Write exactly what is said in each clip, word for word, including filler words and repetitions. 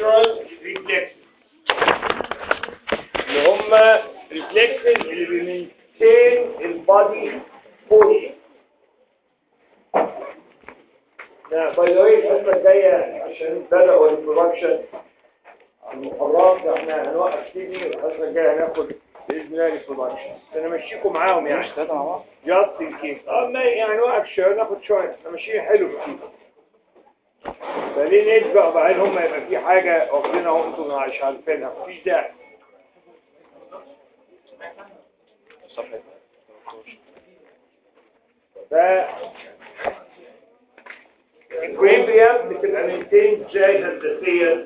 ناتشورال ريفلكس اللي هم ريفلكسز اللي بيمنتين البادي بوش. باي ذا واي الحصه الجايه عشان بدأوا البرودكشن المحاضرات احنا هنوقف تيجي الحصه الجايه هناخد باذن الله البرودكشن. انا ماشيكم معاهم يعني مش مع بعض جاست ان كيس اه يعني نوقف شويه ناخد شويه احنا ماشيين حلو كتير. فليه نسبق بعدين هم يبقى في حاجه واخدينها وانتم مش عارفينها مفيش داعي. ف الكويبريم بتبقى مينتين ازاي هندسيا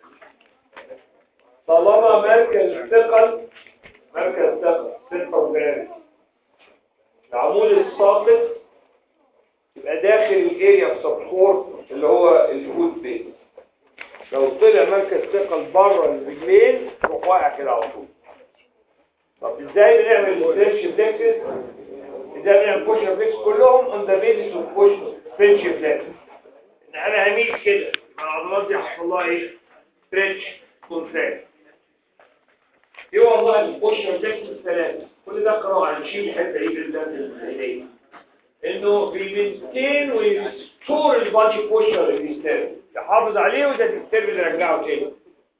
طالما مركز الثقل مركز ثقل سنتر جرافيتي العمود الساقط يبقى داخل الاريا سبورت اللي هو الفوت بيس. لو طلع مركز ثقل بره الرجلين يروح واقع كده على طول. طب ازاي بنعمل الفرنش فليكسز؟ ازاي بنعمل بوش فليكس كلهم اون ذا بيزس اوف بوش فرنش فليكس. ان انا هميل كده العضلات دي هيحصل لها ايه؟ ستريتش كونتراكت. ايه والله البوش فليكس الثلاثه كل ده قراءه هنشيل الحته دي بالذات الهديه انه بيمنتين ويستور البادي بوشر اللي بيستر يحافظ عليه وده بيستر اللي يرجعه تاني.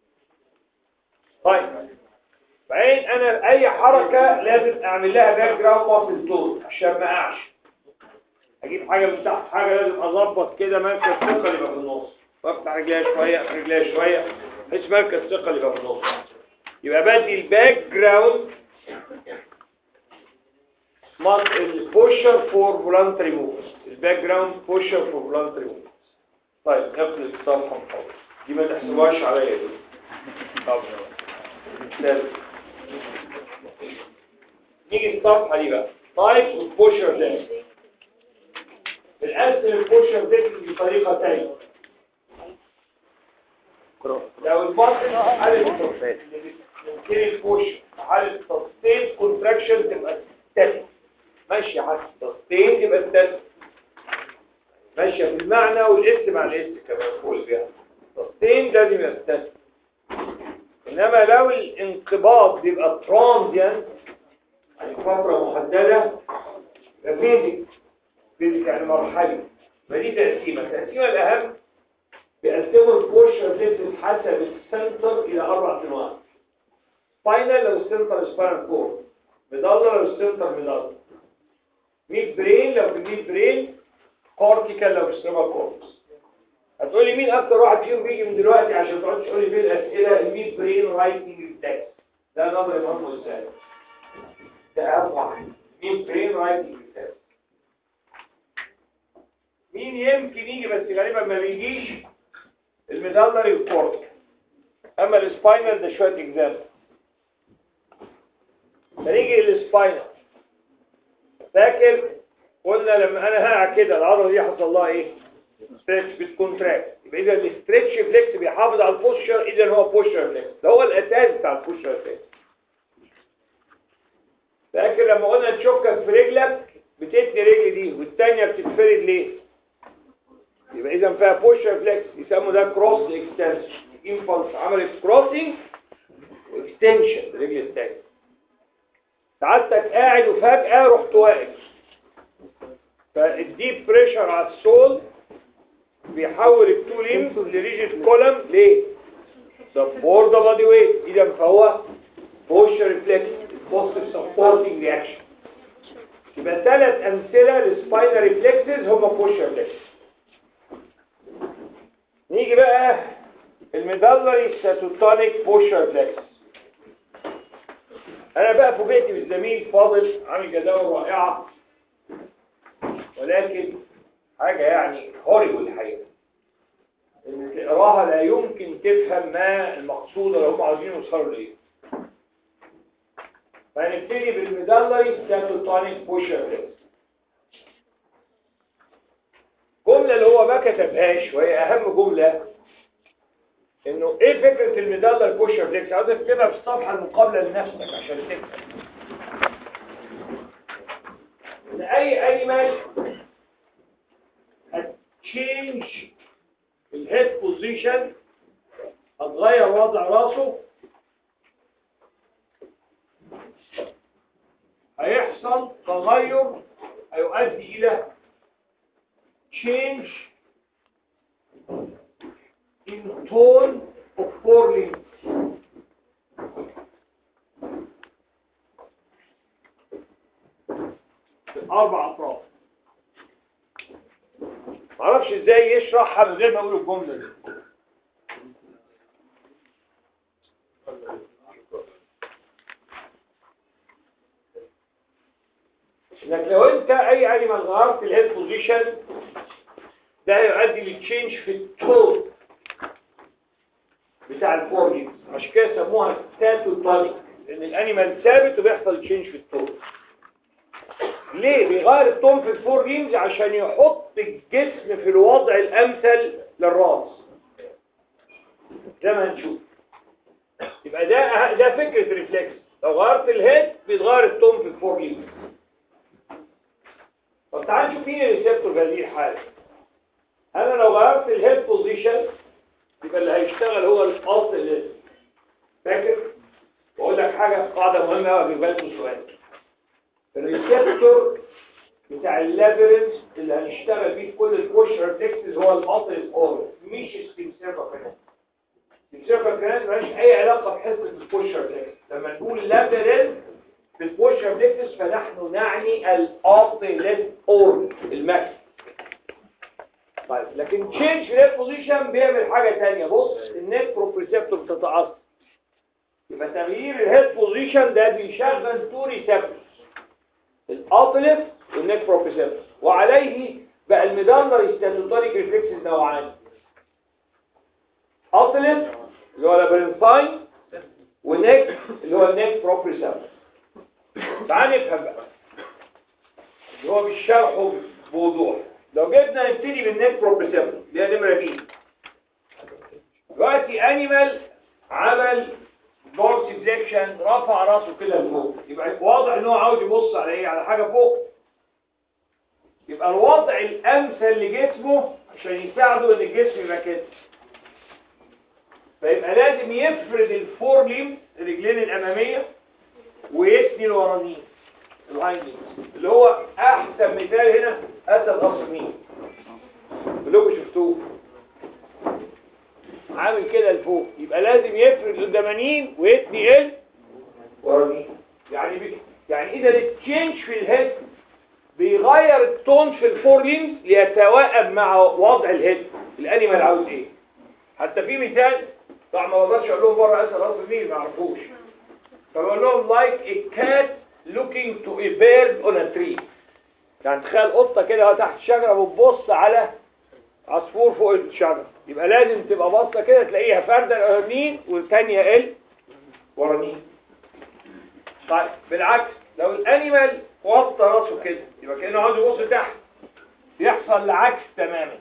طيب بعدين انا اي حركه لازم اعمل لها باك جراوند ماسل تون عشان ما اقعش. اجيب حاجه من تحت حاجه لازم اظبط كده مركز ثقل يبقى في النص وافتح رجليا شويه افتح رجليا شويه بحيث مركز ثقل يبقى في النص. يبقى بدي الباك جراوند ماسل البوشر فور فولانتري موفمنت الباك جراوند بوشر فور فولانتري موفمنت. طيب نقفل الصفحه خالص دي ما تحسبوهاش عليا دي. طب نيجي الصفحه دي بقى تايب اوف بوشر ده الاسم البوشر ده بطريقه ثانيه. لو البطن حاله التصفيق ممكن البوشر حاله تصفيق كونتراكشن تبقى ستاتيك ماشيه حتى تصفيق تبقى ستاتيك ماشيه في المعنى والاس مع الاس كمان قول بيها تصفيق لازم يبقى ستاتيك. انما لو الانقباض بيبقى ترانزيانت يعني فتره محدده يبقى فيزيك فيزيك يعني مرحلي. فدي تقسيمه التقسيمه الاهم بيقسموا البوشر ديفرنس حسب السنتر الى اربع انواع. سباينال لو السنتر سباينال كورد ميدالر لو السنتر ميدالر ميد برين لو في الميد برين كورتيكال لو في السيربرال كورتكس. هتقول لي مين اكتر واحد فيهم بيجي من دلوقتي عشان ما تقعدش تقول لي فين الاسئله الميد برين رايتنج ريفلكس ده نظري مهم ازاي ده اهم واحد ميد برين رايتنج ريفلكس. مين يمكن يجي بس غالبا ما بيجيش الميدالري والكورتيكال. اما السباينال ده شويه اكزامبل. فنيجي للسباينال فاكر قلنا لما انا هقع كده العضله دي حصل لها ايه؟ ستريتش بتكونتراكت. يبقى اذا الاستريتش فليكس بيحافظ على البوستشر اذا هو بوستشر فليكس ده هو الاساس بتاع البوستشر فليكس. فاكر لما قلنا تشكك في رجلك بتتني رجل دي والثانيه بتتفرد ليه؟ يبقى اذا فيها بوستشر فليكس يسموا ده كروس اكستنشن. انفلس عملت كروسنج واكستنشن الرجل الثانيه. سعادتك قاعد وفجاه رحت واقف فالديب بريشر على السول بيحول التو ليمز لريجيد كولم ليه؟ سبورت ذا بادي ويت. اذا فهو بوستشر ريفلكس بوستيف سبورتنج رياكشن. يبقى ثلاث امثله للسباينال ريفلكسز هم بوستشر ريفلكس. نيجي بقى الميدالري ساتوتونيك بوستشر ريفلكس. انا بقى فوجئت بالزميل فاضل عامل جداول رائعه ولكن حاجه يعني هوريبل الحقيقه ان تقراها لا يمكن تفهم ما المقصود اللي هم عاوزين يوصلوا لايه. فهنبتدي بالميدالري ساتوتونيك بوشر ريفلكس. جمله اللي هو ما كتبهاش وهي اهم جمله انه ايه فكره الميدالري بوشر ريفلكس. عاوز تكتبها في الصفحه المقابله لنفسك عشان تفهم ان اي انيمال هتشينج الهيد بوزيشن هتغير وضع راسه، هيحصل تغير هيؤدي الى change in tone of forelimbs. اربع اطراف. معرفش ازاي يشرحها من غير ما اقول الجمله دي. انك لو انت اي انيمال غيرت الهيد بوزيشن ده يؤدي للتشينج في التون بتاع الفورليمز، عشان كده سموها ستاتوتونيك، لان الانيمال ثابت وبيحصل تشينج في التون. ليه بيغير التون في الفورليمز؟ عشان يحط الجسم في الوضع الامثل للراس زي ما هنشوف. يبقى ده ده فكره ريفلكس، لو غيرت الهيد بيتغير التون في الفورليمز. طب تعال نشوف مين الريسبتور في هذه الحاله. انا لو غيرت الهيد بوزيشن يبقى اللي هيشتغل هو الاصل اللي فاكر. واقول لك حاجه قاعده مهمه قوي في بالكم سؤال. الريسبتور بتاع اللابيرنث اللي هنشتغل بيه في كل البوشر تكسز هو الاصل الاول، مش السيمسيرفا كانال. السيمسيرفا كانال مالهاش اي علاقه بحصه البوشر تكسز. لما نقول لابيرنث في البوشر تكسز فنحن نعني الاصل اورد المكس. طيب لكن تشينج في الهيد بوزيشن بيعمل حاجه ثانيه. بص النيك بروبريسبتور بتتعصب، يبقى تغيير الهيد بوزيشن ده بيشغل تو ريسبتورز، الاوتلف والنيك بروبريسبتور، وعليه بقى الميدالر ستاتوتونيك ريفلكسز نوعان. اوتلف اللي هو لابرنثاين، ونيك اللي هو النيك بروبريسبتور. تعال نفهم بقى اللي هو بالشرح بوضوح. لو جبنا نبتدي بالنيك بروبريسبتور اللي هي نمره بي. دلوقتي انيمال عمل دورسي فليكشن، رفع راسه كده لفوق، يبقى واضح ان هو عاوز يبص على ايه؟ على حاجه فوق. يبقى الوضع الامثل لجسمه عشان يساعده ان الجسم يبقى كده، فيبقى لازم يفرد الفور ليمز الرجلين الاماميه ويثني الورانيين الهايند، اللي هو احسن مثال هنا اسد قصر مين كلكم شفتوه عامل كده لفوق. يبقى لازم يفرد القدامانيين ويثني ال ورانيين. يعني بي... يعني اذا التشينج في الهيد بيغير التون في الفور ليمز ليتوائم مع وضع الهيد. الانيمال عاوز ايه؟ حتى في مثال طبعا ما بقدرش اقول لهم بره اسد قصر مين ما يعرفوش، فبقول لهم like a cat looking to a bird on a tree. يعني تخيل قطه كده وهي تحت الشجره بتبص على عصفور فوق الشجره، يبقى لازم تبقى باصه كده تلاقيها فارده القرنين والثانيه ال ورانين. طيب بالعكس لو الانيمال وطى راسه كده يبقى كانه عاوز يبص تحت، يحصل العكس تماما.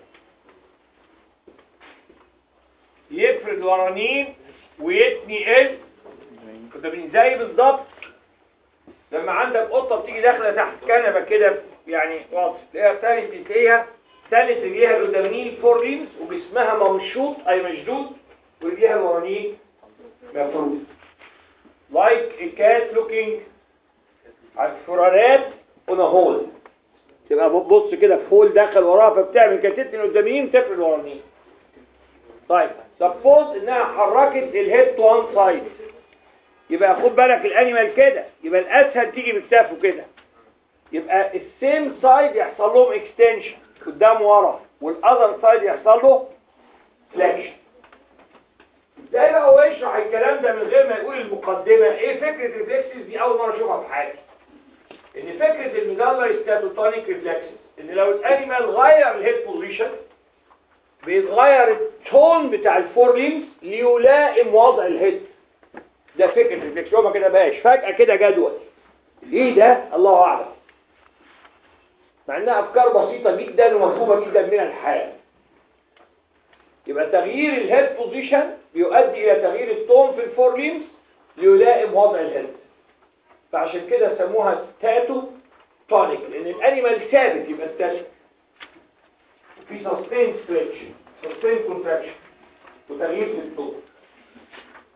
يفرد ورانين ويتني ال قدامين زي بالظبط لما عندك قطه بتيجي داخله تحت كنبه كده يعني واضح تلاقيها ثالث بتلاقيها ثالث رجليها القدامانيين الفور ليمز وجسمها ممشوط اي مشدود ورجليها الورانيين مفروض. like a cat looking على الفرارات on a hole، تبقى بتبص كده في هول داخل وراها فبتعمل كتتين قداميين تفرد الورانيين. طيب سبوز انها حركت الهيد تو وان سايد، يبقى خد بالك الانيمال كده، يبقى الاسهل تيجي بكتافه كده، يبقى السيم سايد يحصل لهم اكستنشن قدام ورا والاذر سايد يحصل له فليكشن. ازاي بقى هو يشرح الكلام ده من غير ما يقول المقدمه؟ ايه فكره الريفلكسز دي؟ اول مره اشوفها في حياتي. ان فكره الميدالر ستاتوتونيك ريفلكسز ان لو الانيمال غير الهيد بوزيشن بيتغير التون بتاع الفور ليمز ليلائم وضع الهيد. ده فكره الريفلكس. هو ما كده بقاش فجاه كده جدول ايه ده الله اعلم، مع انها افكار بسيطه جدا ومفهومه جدا من الحال. يبقى تغيير الهيد بوزيشن بيؤدي الى تغيير التون في الفور ليمز ليلائم وضع الهيد، فعشان كده سموها ستاتو تونيك، لان الانيمال ثابت يبقى ستاتيك في سستين ستريتش سستين كونتراكشن وتغيير في التون.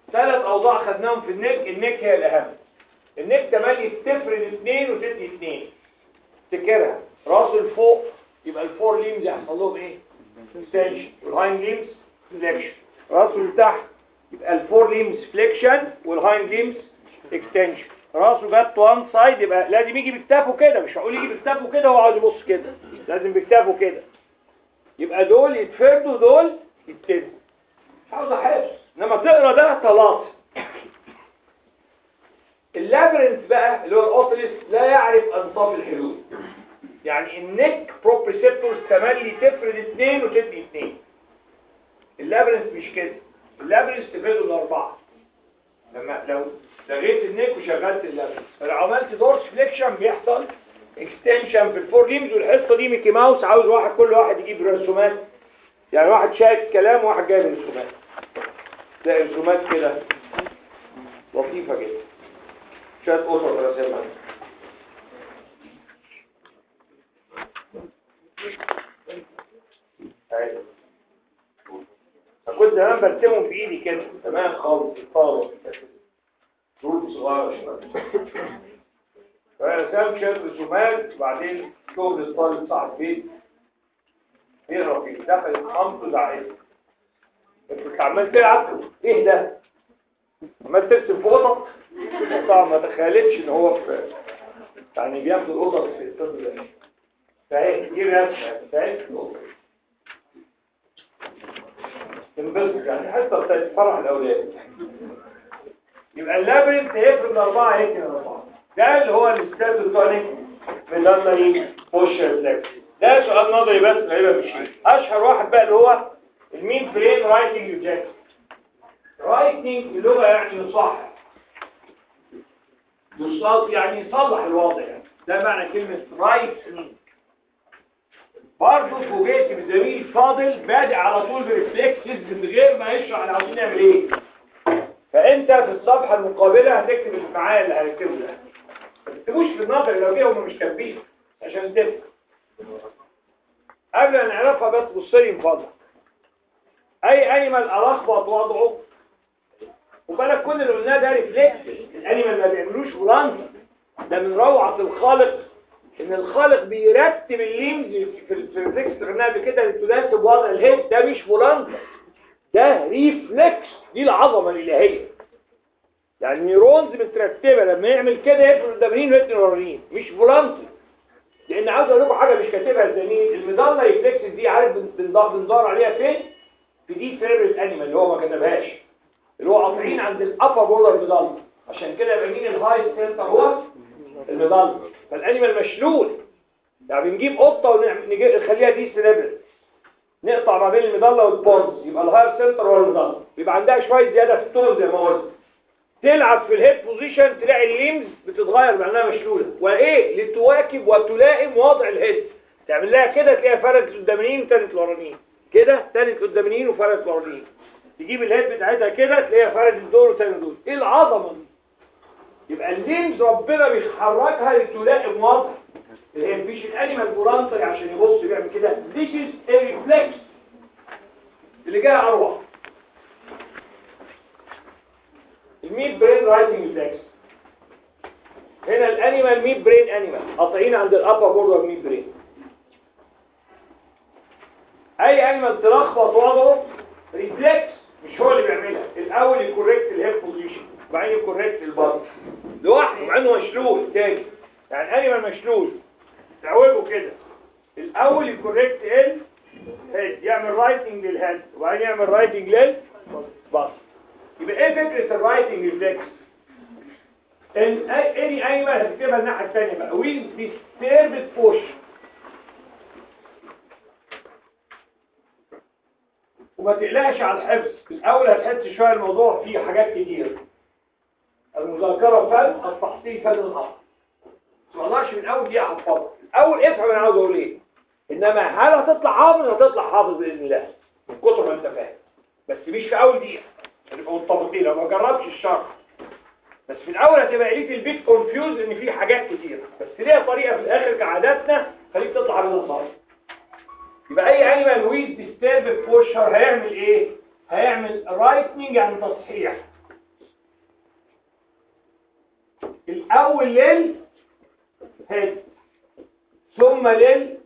ثلاث اوضاع خدناهم في النك. النك هي الاهم. النك تملي تفرد اثنين وتدي اثنين. تفتكرها راسه لفوق يبقى الفور ليمز يحصل لهم ايه؟ اكستنشن، والهايند ليمز فليكشن. راسه لتحت يبقى الفور ليمز فليكشن والهايند ليمز اكستنشن. راسه جت وان سايد يبقى لازم يجي بكتافه كده، مش هقول يجي بكتافه كده وهو عاوز يبص كده، لازم بكتافه كده. يبقى دول يتفردوا دول يتفردوا. مش عاوز احفظ، انما تقرا ده طلاق. اللابرنث بقى اللي هو الاوتلس لا يعرف انصاف الحلول. يعني النك بروبريسبتورز تملي تفرد اثنين وتدي اثنين. اللابرنث مش كده. اللابرنث تفرده الاربعه. لما لو لغيت النك وشغلت اللابرنث، فلو عملت دورس فليكشن بيحصل اكستنشن في الفور ليمز. والحصه دي ميكي ماوس، عاوز واحد كل واحد يجيب رسومات. يعني واحد شايف كلام وواحد جايب رسومات. تلاقي رسومات كده لطيفه جدا. شويه قطط راسمها. ايوه. فكنت زمان برسمهم في ايدي كده تمام خالص الطاوله. صوت صغير شويه. فرسمت شويه رسومات وبعدين شغل الطالب صاحب بيت بيقرا فيه. دخلت مامته زعقت. انت عمال تلعب ايه ده؟ عمال ترسم في قطط؟ طبعا ما تخيلتش ان هو في يعني بياخد القطط في الطب ده. فاهم دي رسمه فاهم؟ تنبسط يعني حتى بتفرح الاولاد. يبقى اللابرنث هيفرد اربعه هيك اربعه. ده اللي هو الستاتوتونيك ميدالري بوشر فليكس. ده سؤال نظري بس غالبا مش اشهر واحد بقى اللي هو المين برين رايتنج يوجكت. رايتنج اللغه يعني يصحح، يصلح يعني يصلح الوضع يعني. ده معنى كلمه رايتنج. برضه فوجئت بزميل فاضل بادئ على طول بريفلكسز من غير ما يشرح احنا عاوزين نعمل ايه. فانت في الصفحه المقابله هتكتب المعاني اللي هنكتبه ده. ما تكتبوش في النظر لو جه هم مش كاتبين عشان تفهم. قبل ان نعرفها بس بص لي من فضلك. اي انيمال الخبط وضعه وبالك كل اللي قلناه ده ريفلكس. الانيمال ما بيعملوش فولانس. ده من روعه الخالق ان الخالق بيرتب الليمز في الريفلكس اللي قلناها قبل كده لتناسب وضع الهيد. ده مش فولانس، ده ريفلكس. دي العظمه الالهيه. يعني نيرونز مترتبه لما يعمل كده يفرد الدمرين ويتن الورانين مش فولانس. لان عاوز اقول لكم حاجه مش كاتبها الزميل. الميدالا ريفلكس دي عارف بندور عليها فين؟ في دي فيربرت انيمال اللي هو ما كتبهاش، اللي هو قاطعين عند الابر بولر ميدالا. عشان كده يبقى مين الهاي سنتر هو الميدالا. فالانيمال مشلول. يعني بنجيب قطه ونخليها دي سيربرت، نقطع ما بين الميدالا والبونز يبقى الهاير سنتر هو الميدالا. يبقى عندها شويه زياده في الطول زي ما قلت. تلعب في الهيد بوزيشن تلاقي الليمز بتتغير معناها مشلوله. وايه؟ لتواكب وتلائم وضع الهيد. تعمل لها كده تلاقيها فردت قدامين وتانت لورانين، كده تانت قدامين وفردت لورانين. تجيب الهيد بتاعتها كده تلاقيها فردت دول وتانت دول. ايه العظمه دي؟ يبقى الليمز ربنا بيحركها لتلائم وضع الهيد. مش الانيمال فولانتري عشان يبص بيعمل كده. This is a reflex. اللي جاي اروح الميد برين رايتنج ريفلكس. هنا الانيمال ميد برين انيمال قاطعين عند الابر بوردر ميد برين. اي انيمال تلخبط وضعه ريفلكس مش هو اللي بيعملها. الاول يكوركت الهيد بوزيشن وبعدين يكوركت البادي لوحده مع انه مشلول تاني. يعني انيمال مشلول تعوجه كده. الاول يكوركت ال هيد يعمل رايتنج للهيد وبعدين يعمل رايتنج للبادي. يبقى ايه فكره الرايتنج ريفلكس؟ ان اني انيمال هتكتبها الناحيه الثانيه بقى ويل ديستربد بوش. وما تقلقش على الحفظ. الاول هتحس شويه الموضوع فيه حاجات كتير. المذاكره فن، التحصيل فن الاخر. ما تطلعش من اول دقيقه حفظها. الاول افهم انا عاوز اقول ايه. انما هل هتطلع حافظ؟ هتطلع حافظ باذن الله من كتر ما انت فاهم. بس مش في اول دقيقه. هنبقى متفقين لو ما جربتش الشرح. بس في الاول هتبقى قليت البيت كونفيوز ان في حاجات كتير. بس ليها طريقه في الاخر كعاداتنا خليك تطلع من صح. يبقى اي انيمال ويز ديسترب بوشر هيعمل ايه؟ هيعمل رايتنج يعني تصحيح الاول للهيد ثم للبادي،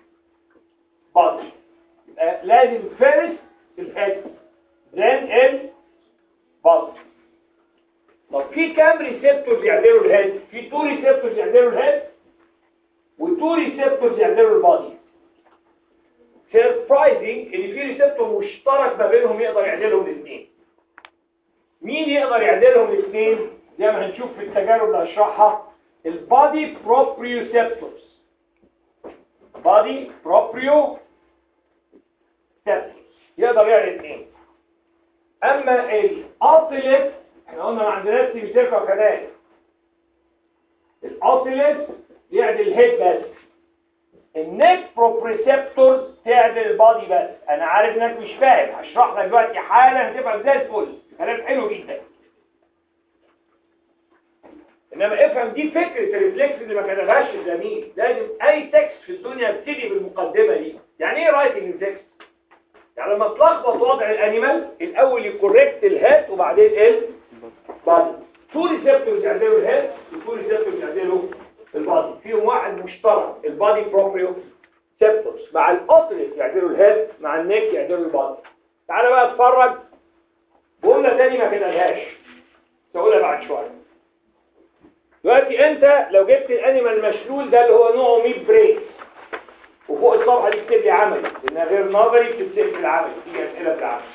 يبقى لازم فيرست الهيد then البادي. طب في كام ريسبتورز يعدلوا الهيد؟ في تو ريسبتورز يعدلوا الهيد وتو ريسبتورز يعدلوا البادي. سيربرايزنج ان في ريسبتور مشترك ما بينهم يقدر يعدلهم الاثنين. مين يقدر يعدلهم الاثنين؟ زي ما هنشوف في التجارب اللي هشرحها، البادي بروبريوسبتورز. بادي بروبريوسبتورز يقدر يعدل الاثنين. اما الاوتيلت احنا قلنا ما عندناش سيميسيركل كانال. الاوتيلت يعدل الهيد بس. النيك بروبريسبتورز تعدل البادي بس. انا عارف انك مش فاهم، هشرح لك دلوقتي حالا هتبقى زي الفل، كلام حلو جدا. انما افهم دي فكره الريفلكس اللي ما كتبهاش الزميل. لازم اي تكست في الدنيا يبتدي بالمقدمه دي. يعني ايه رايتنج ريفلكس؟ يعني لما تلخبط وضع الانيمال الاول يكوركت الهيد وبعدين البادي. تو ريسبتورز يعدلوا الهيد وتو ريسبتورز يعدلوا البادي، فيهم واحد مشترك البادي بروبريوسبتورز مع الاوتلت يعدلوا الهيد مع النيك يعدلوا البادي. تعالى بقى اتفرج بقولنا تاني ما كتبهاش، هقولها بعد شويه. دلوقتي انت لو جبت الانيمال المشلول ده اللي هو نوعه ميد برين، وفوق الصفحه دي اكتب لي عملي لانها غير نظري، بتتسال في العمل، تيجي اسئله في العمل.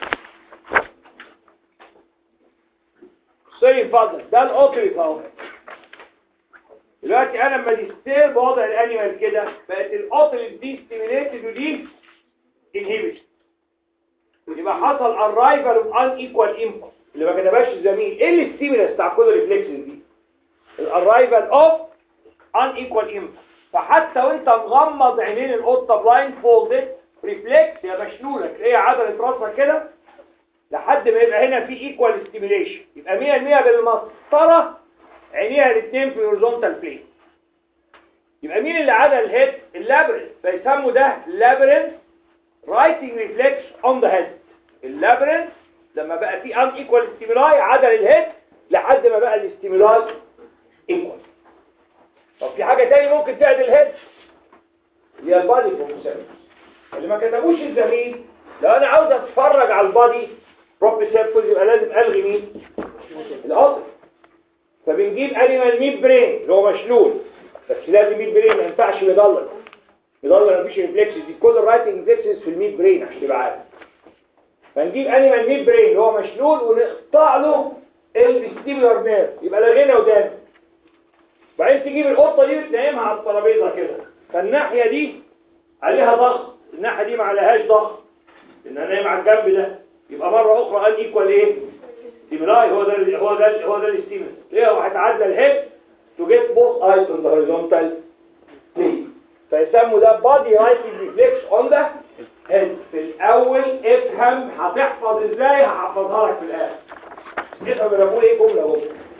سوري اتفضل، ده الاوتلت اهو. دلوقتي انا لما ديستير بوضع الانيمال كده بقت الاوتلت دي ستيميليتد ودي انهيبيتد، يبقى حصل ارايفل اوف ان ايكوال امبلس اللي ما كتبهاش الزميل. ايه الستيمولس بتاع كل ريفلكس دي؟ الارايفل اوف ان ايكوال امبلس. فحتى وانت مغمض عينين القطه بلايند فولدد ريفلكس يا مشلوله تلاقيها عضله راسها كده لحد ما يبقى هنا في ايكوال ستيميليشن، يبقى مية بالمية بالمسطره عينيها الاثنين في هوريزونتال بلين. يبقى مين اللي عدل الهيد؟ اللابرنث، فيسموا ده لابرنث رايتنج ريفلكس اون ذا هيد. اللابرنث لما بقى في ان ايكوال ستيمولاي عدل الهيد لحد ما بقى الاستيمولاي ايكوال. طب في حاجه تاني ممكن تعدل الهيد اللي هي البادي بروبريسبتورز اللي ما كتبوش الزميل. لو انا عاوز اتفرج على البادي بروبريسبتورز يبقى لازم الغي مين؟ الاصل. فبنجيب انيمال ميد برين اللي هو مشلول، بس لازم ميد برين، ما ينفعش يضلل يضلل مفيش ريفلكسز دي، كل الرايتنج ريفلكسز في الميد برين عشان تبقى عارف. فنجيب انيمال ميد برين اللي هو مشلول ونقطع له الستيبولار نيرف، يبقى لغينا ودان. بعدين تجيب القطه دي وتنيمها على الترابيزه كده، فالناحيه دي عليها ضغط، الناحيه دي ما عليهاش ضغط لانها نايمه على الجنب ده، يبقى مره اخرى ان ايكوال ايه؟ ستيمولاي. هو ده هو ده هو ده الستيمولاي. ليه هو هيتعدى الهيد to get both eyes on the horizontal plane. فيسموا ده body writing reflex on the head. في الأول افهم هتحفظ ازاي، هحفظها لك في الآخر. افهم انا بقول ايه جملة اهو.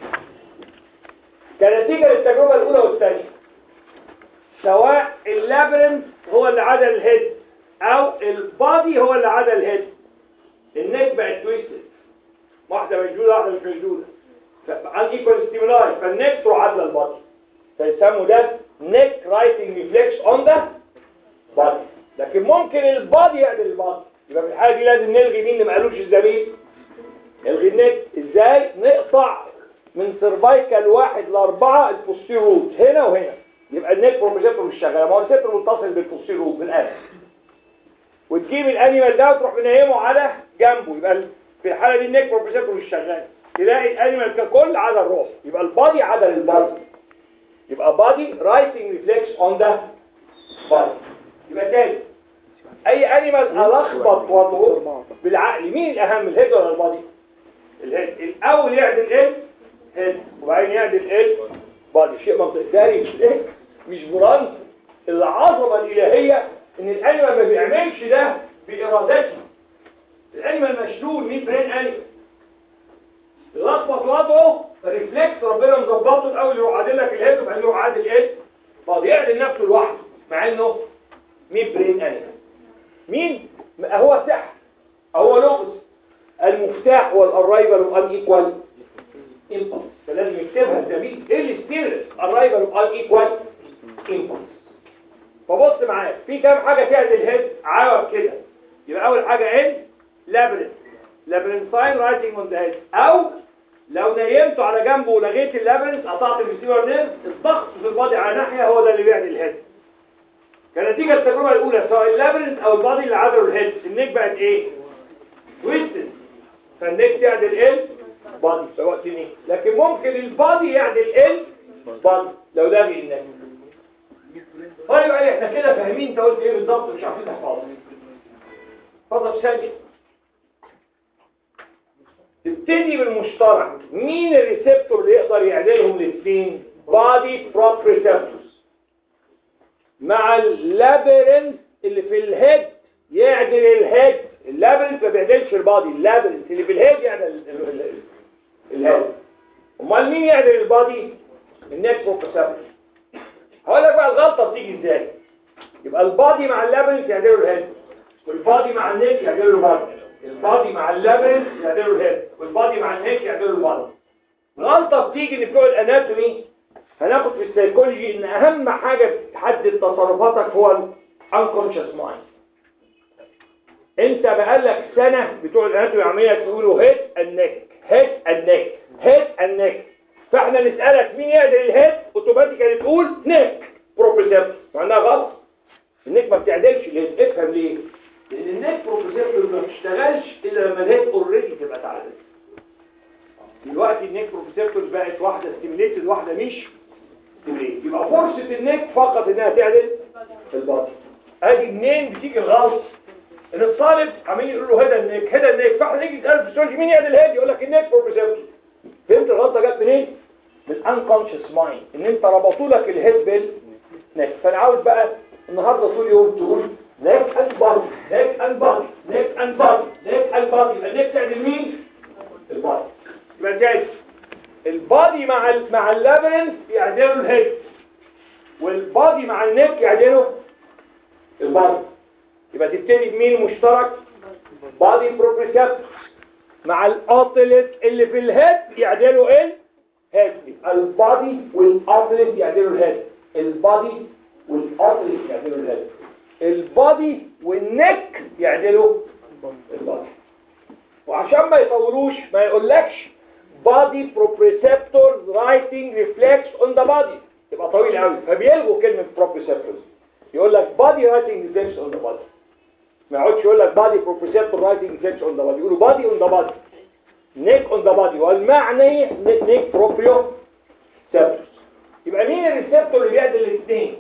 كنتيجة للتجربة الأولى والثانية، سواء اللابرنث هو اللي عدل الهيد أو البادي هو اللي عدل الهيد، النك بقت تويستد، واحدة مشدودة واحدة مش مشدودة، عن ايكوال ستيمولاي، فالنك تروح عدل البادي، فيسموا ده نيك رايتنج ريفلكس اون ذا بادي. لكن ممكن البادي يعدل البادي، يبقى في الحاله دي لازم نلغي مين اللي ما قالوش الزميل؟ نلغي النك. ازاي؟ نقطع من سيرفايكال واحد لاربعه البوستير روت هنا وهنا، يبقى النك بروبريسبتور مش شغال، ما هو الريسبتور متصل بالبوستير روت بالاخر. وتجيب الانيمال ده وتروح منيمه على جنبه، يبقى في الحاله دي النك بروبريسبتور مش شغال، تلاقي الانيمال ككل عدل روح، يبقى البادي عدل البادي، يبقى body writing reflex on the body. يبقى تاني اي انيمال الخبط وضعه بالعقل مين الاهم، الهيد ولا البادي؟ الهيد. الاول يعدل ايه؟ هيد، وبعدين يعدل ايه؟ بادي. شيء منطقي تاني مش ايه؟ مش برانس. العظمه الالهيه ان الانيمال ما بيعملش ده بارادته. الانيمال مشلول مين برين انيمال لخبط وضعه ريفلكس ربنا مظبطه، الاول يروح عادل لك الهيد وبعدين يروح عادل ايه؟ فاضي يعدل نفسه لوحده مع انه مين برين انيمال. مين؟ هو سحر، هو لغز. المفتاح هو الارايفل وان ايكوال امبلس. فلازم يكتبها الزميل الستيرس ارايفل اوف ان ايكوال امبلس. فبص معايا في كام حاجه تعدل هيد عوض كده. يبقى اول حاجه ان لابرنت لابرنتاين رايتنج اون ذا هيد، او لو نيمته على جنبه ولغيت اللابرنت قطعت الريسيفر نيرف، الضغط في البادي على ناحيه هو ده اللي بيعدل الهيد. كنتيجه التجربه الاولى سواء اللابرنت او البادي اللي عدلوا الهيد، النيك بقت ايه؟ تويستد، فالنيك تعدل ال بادي في وقت النيك، لكن ممكن البادي يعدل ال بادي لو لغي النيك. طيب احنا كده فاهمين انت قلت ايه بالظبط، مش عارفين نحفظها. اتفضل ثاني. تبتدي بالمشترك. مين الريسبتور اللي يقدر يعدلهم الاثنين؟ بادي بروبريسبتورز مع اللابرنت اللي في الهيد يعدل الهيد. اللابرنت ما بيعدلش البادي، اللابرنت اللي في الهيد يعدل الهيد. امال مين يعدل البادي؟ النيك بروبريسبتور. هقول لك بقى الغلطه بتيجي ازاي. يبقى البادي مع اللابرنت يعدلوا الهيد، والبادي مع النيك يعدلوا البادي، البادي مع اللابرنت يعدلوا الهيد، والبادي مع النيك يعدلوا البادي. الغلطه بتيجي ان بتوع الاناتومي هناخد في السيكولوجي ان اهم حاجه تحدد تصرفاتك هو الانكونشس مايند. انت بقالك سنه بتوع الاناتومي عمالين تقولوا هيد النيك هيد النيك هيد النيك، فاحنا نسالك مين يعدل الهيد اوتوماتيكالي تقول نيك بروبريسبتور، مع انها غلط. النيك ما بتعدلش الهيد. افهم ليه؟ لان النيك بروبريسبتور ما بتشتغلش الا لما الهيد اوريدي تبقى اتعدلت. دلوقتي النيك بروبريسبتور بقت واحده ستيميليتد واحده مش ستيميليتد، يبقى فرصه النيك فقط انها تعدل البادي. ادي منين بتيجي الغلط؟ ان الطالب عمال يقول له هذا النيك هذا النيك، فاحنا نيجي نسال في السؤال مين يعدل الهيد يقول لك النيك بروبريسبتور. فهمت الغلطه جت منين؟ من الانكونشس مايند، ان انت ربطوا لك الهيد بالنيك. فانا عاوز بقى النهارده طول يوم تقول نيك اند بادي نيك اند بادي نيك اند بادي نيك اند بادي. يبقى النيك تعدل مين؟ البادي. يبقى جاي البادي مع ال مع اللابرنت يعدلوا الهيد، والبادي مع النيك يعدلوا البادي. يبقى تبتدي بمين مشترك؟ بادي بروبريسبتور مع الاوتلت اللي في الهيد يعدلوا ايه؟ هيد. البادي والاوتلت يعدلوا الهيد، البادي والاوتلت يعدلوا الهيد، البادي والنك يعدلوا البادي. وعشان ما يطولوش ما يقولكش body proprioceptors writing reflects on the body، يبقى طويل قوي فبيلغوا كلمة proprioceptors، يقول لك body writing reflects on the body. ما يقعدش يقول لك body proprioceptor writing reflects on the body، يقولوا body on the body neck on the body، والمعني neck proprioceptors. يبقى مين الريسبتور اللي بيعدل الاثنين؟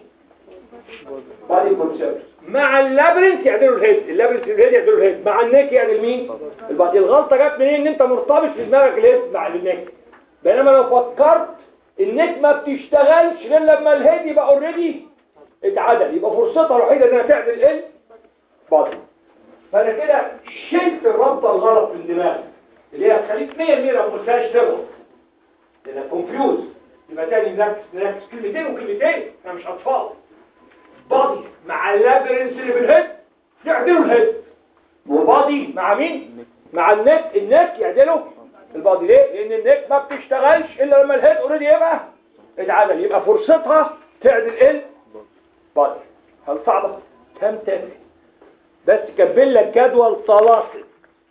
body proprioceptors. مع اللابرنت يعدلوا الهيد، اللابرنت الهيد يعدلوا الهيد، مع النيك يعدل مين؟ البادي. الغلطه جت منين؟ ان انت مرتبط في دماغك الهيد مع النيك، بينما لو فكرت النيك ما بتشتغلش غير لما الهيد يبقى اوريدي اتعدل، يبقى فرصتها الوحيده انها تعدل ايه؟ بادي. فانا كده شلت الربطه الغلط في الدماغ اللي هي تخليك مية بالمية ما تقولهاش تغلط لانك كونفيوز. يبقى تاني نركز نركز كلمتين وكلمتين، احنا مش اطفال. بادي مع اللابرنس اللي في الهيد يعدلوا الهيد، وبادي مع مين؟ مع النك النك يعدلوا البادي. ليه؟ لان النك ما بتشتغلش الا لما الهيد اوريدي يبقى اتعدل، يبقى فرصتها تعدل ايه؟ بادي. هل صعبه؟ كم تاني بس كبل لك جدول طلاسم.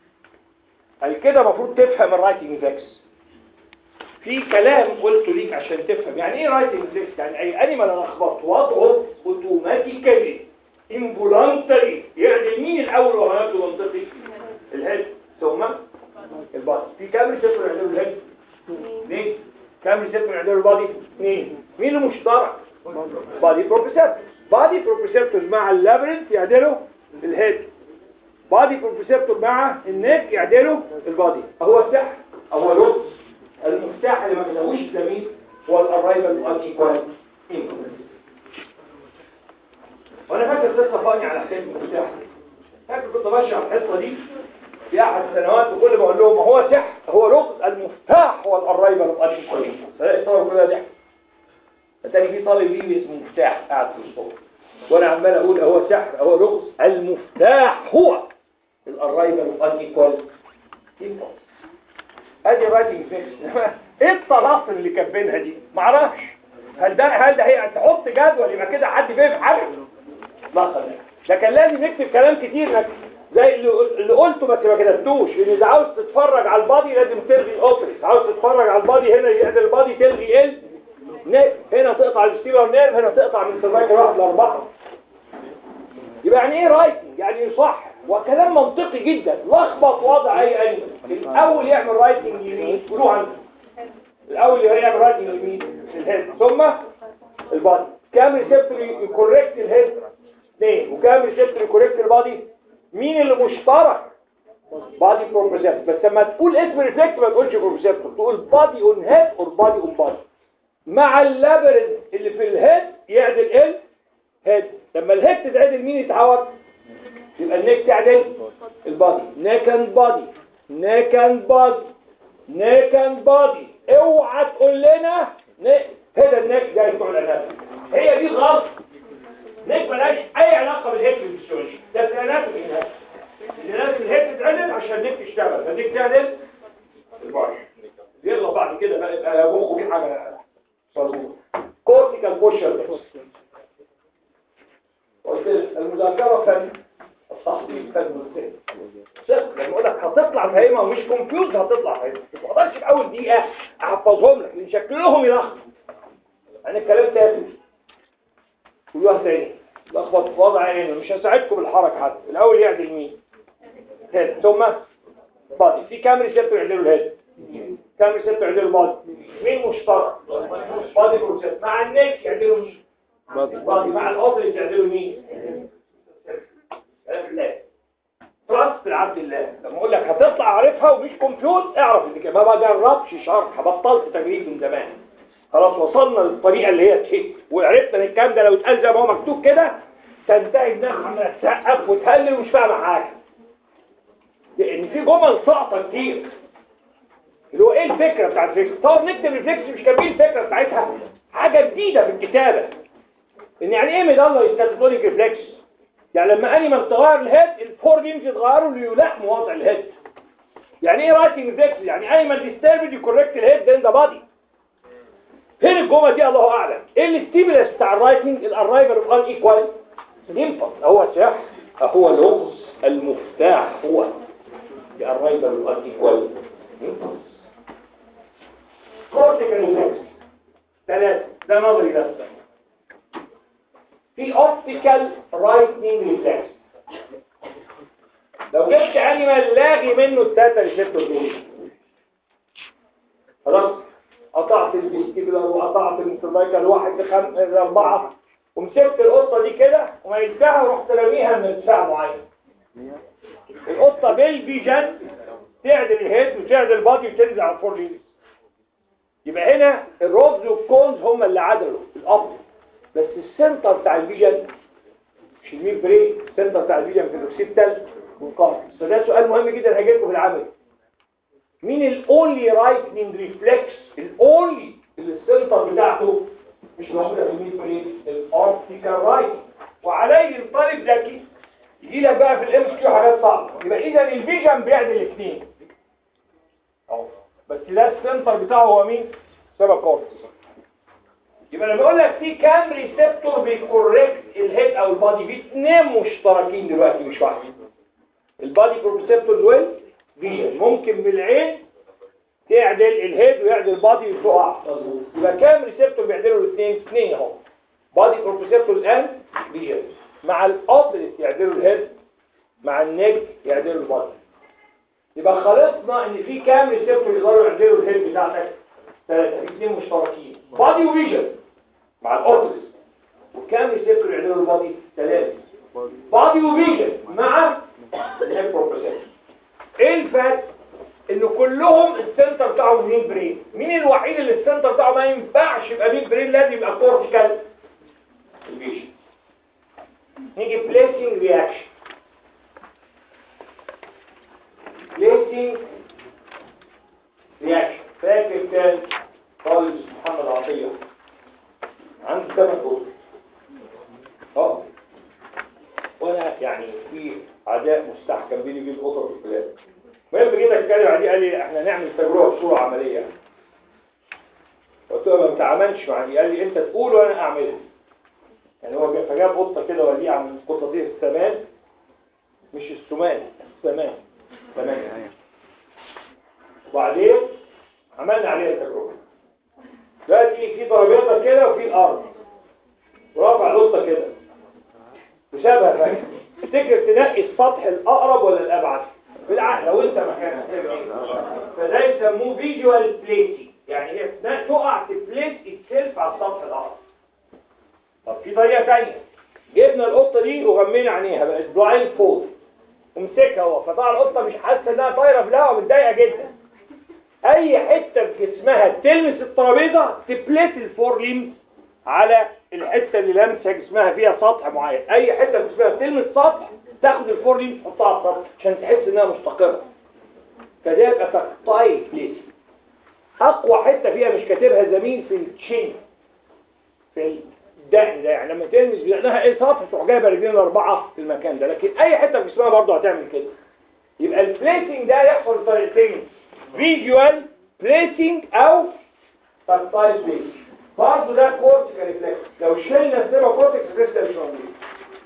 قال كده المفروض تفهم الرايتنج فيكس. في كلام قلته ليك عشان تفهم يعني ايه رايتنج فيكس. يعني اي انيمال انا اخبط وضعه اوتوماتيكالي انفولانتري يعدل مين الاول وهناته منطقي؟ الهيد ثم البادي. في كام ريسبتور يعدلوا الهيد؟ اثنين. كام ريسبتور يعدلوا البادي؟ اثنين. مين المشترك؟ بادي بروبريسبتور. بادي بروبريسبتور مع اللابرنت يعدلوا الهيد، بادي بروبريسبتور مع النيك يعدلوا البادي. اهو السحر اهو الرز المفتاح اللي ما بيسويش زميل هو الارايفل والانيكوال انكومنت. وانا فاكر قصه فاني على حكايه المفتاح. فاكر كنت ماشي على الحصه دي في احد السنوات وكل ما اقول لهم ما هو سحر هو رز المفتاح هو الارايفل والانيكوال انكومنت، فلاقي طالب كلها ضحك. التاني في طالب ليه اسمه مفتاح قاعد في الصبح وانا عمال اقول اهو سحر اهو رغز المفتاح هو الارايفل والانيكوال انكومنت. ادي رايتنج فيكس. ايه الطلاسم اللي كاتبينها دي؟ معرفش. هل ده هل ده هي تحط جدول يبقى كده حد فاهم حاجه؟ لا خلاص. ده كان لازم نكتب كلام كتير لك زي اللي اللي قلته بس ما كتبتوش، ان اذا عاوز تتفرج على البادي لازم تلغي الاوبريس، عاوز تتفرج على البادي هنا يعدل البادي تلغي ال هنا تقطع الستيبر نيرف، هنا تقطع من سيرفايكال واحد لاربعه. يبقى يعني ايه رايتنج؟ يعني صح وكلام منطقي جدا. لخبط وضع اي انيمال. الاول يعمل رايتنج يمين، قولوا عنه الاول يعمل رايتنج يمين الهيد ثم البادي. كام ريسبتور يكوركت الهيد؟ اثنين. وكام ريسبتور يكوركت البادي؟ مين اللي مشترك؟ بادي بروبريسبتور. بس لما تقول اسم ريفلكس ما تقولش بروبريسبتور، تقول بادي اون هيد اور بادي اون بادي. مع اللابرنت اللي في الهيد يعدل ال هيد. لما الهيد تتعدل مين يتعود؟ يبقى النيك تعدل البادي. نيك اند بادي، نيك اند بادي، نيك اند بادي. اوعى تقول لنا هذا النيك ده بتوع الاناتومي. هي دي غلط. نيك مالهاش اي علاقه بالهيد فيزيولوجي، ده في الاناتومي هنا. لازم الهيد تتعدل عشان النيك تشتغل، فالنيك تعدل البادي. يغلط بعد كده بقى يبقى مخه في حاجه صاروا كورتيكال بوشر. قلت المذاكره فن، التحضير فن والفهم. لما اقول لك هتطلع فاهمها ومش كونفيوز هتطلع فاهمها. ما اقدرش في اول دقيقه احفظهم لك لان شكلهم يلخبط. يعني الكلام تافه. قولوها تاني. لخبط في وضع عينه، مش هساعدكم بالحركه حتى. الاول يعدل مين؟ هيد ثم بادي. في كام ريسبتور يعدلوا الهيد؟ كام ريسبتور يعدلوا البادي؟ مين مشترك؟ بادي بروسيس. مع النيك يعدلوا مين؟ بادي. مع الاوبريت يعدلوا مين؟ لا تراست العبد الله. لما اقول لك هتطلع عارفها ومش كونفيوز اعرف ان كده ما بجربش شرح، بطلت تجريب من زمان. خلاص وصلنا للطريقه اللي هي تهيك وعرفنا ان الكلام ده لو اتقال زي ما هو مكتوب كده تنتهي دماغك عماله تسقف وتهلل ومش فاهمه حاجه. لان في جمل ساقطه كتير. اللي هو ايه الفكره بتاعت الريفلكس؟ طب نكتب ريفلكس مش كاتبين الفكره بتاعتها. حاجه جديده في الكتابه. ان يعني ايه ميدالة ستاتيك ريفلكس؟ يعني لما انيمال تغير الهيد الفور ديمز يتغيروا ليلائموا وضع الهيد. يعني ايه رايتنج ريفلكس؟ يعني انيمال ديستربد يكوركت الهيد ان ذا بادي. فين الجمله دي الله اعلم. ايه الستيمولس بتاع الرايتنج؟ الاررايفل اوف ان ايكوال امبلس. هو صح، هو لغز المفتاح، هو الاررايفل اوف ان ايكوال امبلس. كورتيكال ريفلكس ثلاثه. ده نظري ده. في اوبتيكال رايتنج ريفلكس. لو جبت انيمال لاغي منه الثلاثه ريسبتور دول خلاص، قطعت الفيستيبولار وقطعت السيرفايكال واحد لخم... لاربعه ومسكت القطه دي كده وميتها ورحت راميها من ارتفاع معين. القطه بالفيجن تعدل الهيد وتعدل البادي وتنزل على الفور لينز. يبقى هنا الروبز والكونز هم اللي عدلوا الاب، بس السنتر بتاع الفيجن مش الميد برين. السنتر بتاع الفيجن في الاوكسيبتال والكورتكس. فده سؤال مهم جدا هيجي لكم في العمل. مين الاونلي رايتنج ريفلكس الاونلي اللي السنتر بتاعته مش موجوده في الميد برين؟ الاوبتيكال رايتنج. وعليه الطالب ذكي يجي لك بقى في الام كيو حاجات صعبه. يبقى اذا الفيجن بيعدل الاثنين اهو، بس ده السنتر بتاعه هو مين؟ سبب كورتكس. يبقى لما اقول لك في كام ريسبتور بيكوركت الهيد او البادي؟ في اثنين مشتركين دلوقتي مش واحد. البادي بروبريسبتور دول فيجن ممكن بالعين تعدل الهيد ويعدل البادي وتقع. يبقى كام ريسبتور بيعدلوا الاثنين؟ اثنين اهو. بادي بروبريسبتور الان فيجن مع الاوبريت يعدلوا الهيد، مع النيك يعدلوا البادي. يبقى خلصنا ان في كام ريسبتور يقدروا يعدلوا الهيد بتاعتك؟ ثلاثه. اثنين مشتركين بادي وفيجن مع الاوبريت. وكام ريسبتور يعدلوا البادي؟ ثلاثه. بادي وفيجن مع النيك بروبريسبتور. ايه الفرق؟ ان كلهم السنتر بتاعهم مين برين. مين الوحيد اللي السنتر بتاعه ما ينفعش يبقى مين برين؟ لازم يبقى كورتيكال الفيجن. نيجي بليسنج رياكشن. بليسنج رياكشن. فاكر كان خالص محمد عطيه عنده ثمان قطط اه وانا يعني في عداء مستحكم بيني وبين القطط الفلان. المهم جيت اتكلم عليه قال لي احنا نعمل تجربه بصوره عمليه. قلت له ما بتعاملش معايا، قال لي انت تقول وانا اعملها. يعني هو فجاب قطه كده وليه عن القطه دي السمان، مش السمان، السمان سمان. وبعدين عملنا عليها تجربه. دلوقتي في ترابيزه كده وفي الارض، ورافع القطه كده وسابها فجاه. تفتكر تنقي السطح الاقرب ولا الابعد؟ بالعقل لو انت مكانها تعمل ايه؟ فده يسموه فيجوال بليسنج، يعني هي تقع تبليس السيلف على السطح الاقرب. طب في طريقه ثانيه، جبنا القطه دي وغمينا عينيها بقت بلايند فولد، ومسكها هو، فطبعا القطه مش حاسه انها طايره في الهواء ومتضايقه جدا. اي حته في جسمها تلمس الترابيزه تبليس الفور ليمز على الحته اللي لامسه جسمها فيها سطح معين. اي حته في جسمها تلمس سطح تاخد الفور ليمز تحطها على السطح عشان تحس انها مستقره. فده يبقى تكتايل بليس. اقوى حته فيها مش كاتبها زميل في التشين، في الدقن ده، يعني لما تلمس بدقنها ايه سطح تروح جايبه رجلين الاربعه في المكان ده. لكن اي حته في جسمها برضه هتعمل كده. يبقى البليسنج ده يحصل بطريقتين، فيجوال بليسنج او تكتايل بليسنج. برضه ده كورتيكال ريفلكس. لو شلنا السيرو كورتكس لسه مش موجود.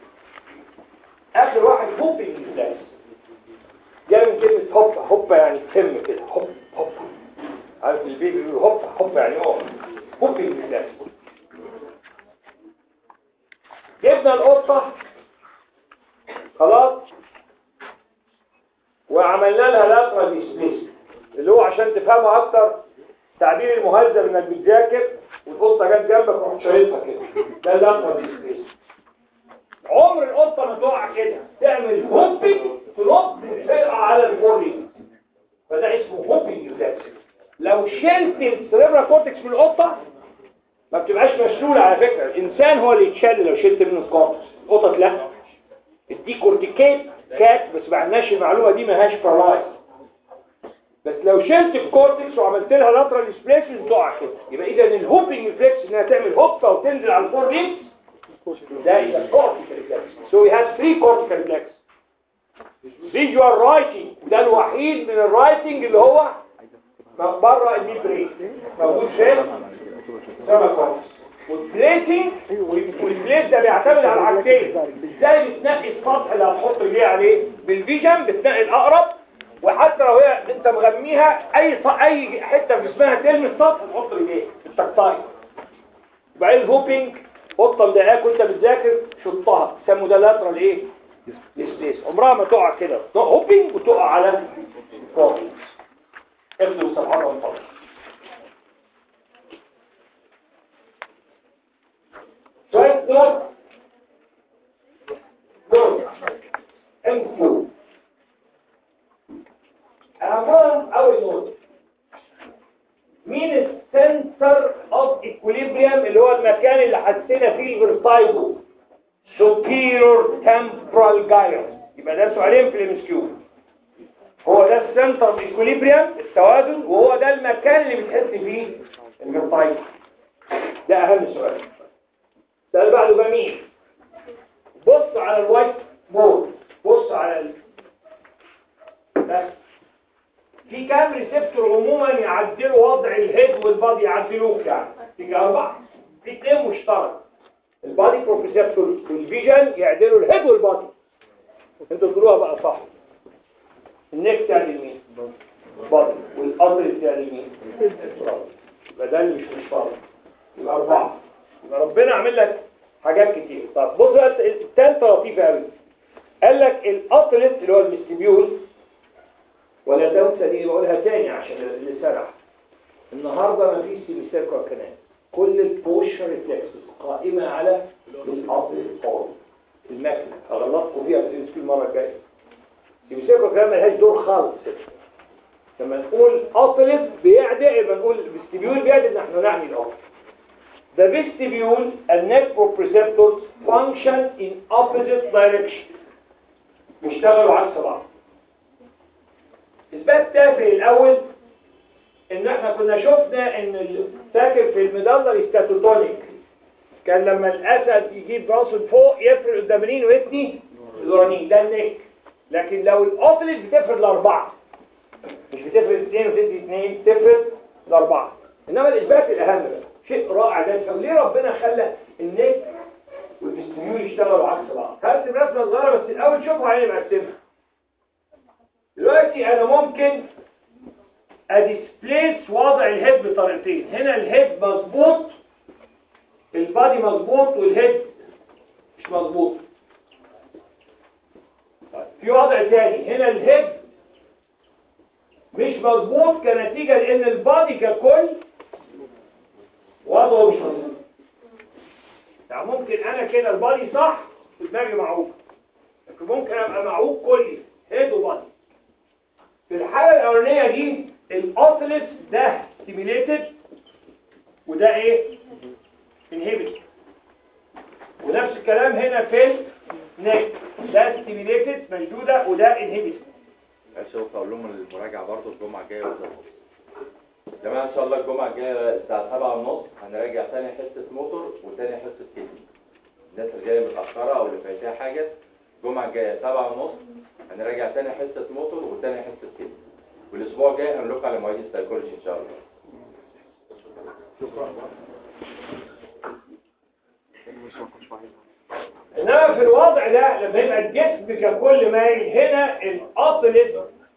اخر واحد هوبنج ريفلكس، جاي من كلمه هوبا. هوبا يعني تم كده، هوب هوب، عارف البيبي بيقول هوبا هوبا يعني هو هوبنج ريفلكس. جبنا القطه خلاص وعملنا لها لاترال ديسبيس، اللي هو عشان تفهمها اكتر تعبير المهذب انك بتذاكر والقطه جت جنبك ورحت شايلها كده، ده اللاترال ديسبيس. عمر القطه ما تقع كده، تعمل هوبنج تنط تقع على الفوري، فده اسمه هوبنج ريفلكس. لو شلت السيريبرال كورتكس من القطه ما بتبقاش مشلوله. على فكره الانسان هو اللي يتشل لو شلت منه الكورتكس، القطط لا. دي كورتيكيت كات، بس ما عندناش المعلومه دي، ما هاش بارالايز. بس لو شلت الكورتكس وعملت لها لاترال ديسبليسمنت تقع كده. يبقى اذا الهوبنج ريفلكس انها تعمل هوبه وتنزل على الفور ليمز، ده يبقى كورتيكال ريفلكس. سو هي هاز ثري كورتيكال ريفلكس. فيجوال رايتنج ده الوحيد من الرايتنج اللي هو بره الميد برين، موجود فين؟ سبع كورتكس. والبليسنج والبليس ده بيعتمد على حاجتين. ازاي بتنقي السطح اللي هتحط رجليه عليه؟ بالفيجن بتنقي الاقرب، وحتى لو هي انت مغميها اي اي حته في جسمها تلمس السطح تحط رجليه التكتايل. وبعدين الهوبنج، قطه مضايقاك وانت بتذاكر شطها، سموا ده لاترال ايه؟ ديسبيس. عمرها ما تقع كده هوبنج وتقع على الفوق. ابدوا صفحاتها من فضلك. سؤال نوت نوت ام كيو. أهم أول نوت، مين السنتر اوف ايكوليبريم اللي هو المكان اللي حسينا فيه الفيرتايجو؟ superior temporal gyrus. يبقى ده سؤالين في الام كيو. هو ده السنتر اوف ايكوليبريم، التوازن، وهو ده المكان اللي بتحس فيه الفيرتايجو. ده اهم سؤال. السؤال بعده بقى مين؟ بص على الوايت بورد، بص على ال... بس في كام ريسبتور عموما يعدلوا وضع الهيد والبادي، يعدلوه يعني في اربعه، في اثنين مشترك، البادي بروبريسبتور والفيجن يعدلوا الهيد والبادي. انتوا تقولوها بقى صح. النكت يعني مين؟ بادي. والأطرس يعني مين؟ يبقى ده اللي مش مشترك. يبقى اربعه. يبقى ربنا عامل لك حاجات كتير. طب بص بقى الثالثه لطيفه قوي. قال لك الاطلس اللي هو المستبيول، ولا تنسى دي بقولها تاني عشان اللي سرح. النهارده ما فيش سيميسيركل كمان، كل البوشر ريفلكسز قائمه على الاطلس خالص. الماكينه هغلطكم فيها في السكيل المره الجايه. سيميسيركل كمان ملهاش دور خالص. لما نقول اطلس بيعدل يبقى نقول المستبيول بيعدل، نحن نعني الاطلس. The vestibule and neck proprioceptors function in opposite direction. بيشتغلوا عكس بعض. اثبات تافه الاول ان احنا كنا شفنا ان فاكر في الميدالري ستاتوتونيك كان لما الاسد يجيب راسه لفوق يفرد قدام اليمين ويتني الورانيين، ده النك. لكن لو الاوفلس بتفرد لاربعه، مش بتفرد اثنين وتدي اثنين، بتفرد لاربعه. انما الاثبات الاهم بقى شيء رائع ده. طب ليه ربنا خلى النك والفيستيبيول يشتغلوا عكس بعض؟ هرسم رسمه صغيره بس الاول شوفوا عيني مقسمها. دلوقتي انا ممكن اديسبليس وضع الهيد بطريقتين. هنا الهيد مظبوط، البادي مظبوط، والهيد مش مظبوط. طيب في وضع تاني، هنا الهيد مش مظبوط كنتيجة لان البادي ككل وضعه مش مظبوط. يعني ممكن انا كده البادي صح ودماغي معوج، لكن ممكن ابقى معوج كلي هيد وبادي. في الحالة الاولانية دي الاوتلس ده ستيميليتد وده ايه؟ انهبت. ونفس الكلام هنا في النك، ده ستيميليتد مشدودة وده انهبت. اشوف اقول لهم المراجعه برضه الجمعه الجايه بالظبط. جماعه ان شاء الله الجمعه الجايه الساعه سبعة ونص هنراجع تاني حصه موتور وتاني حصه كيدني. الناس اللي جايه متاخره او اللي فايتها حاجه الجمعه الجايه سبعة ونص هنراجع تاني حصه موتور وتاني حصه كيدني. والاسبوع الجاي هنلوك على مواعيد السايكولوجي ان شاء الله. شكرا. انما في الوضع ده لما يبقى الجسم ككل مايل، هنا الاطلس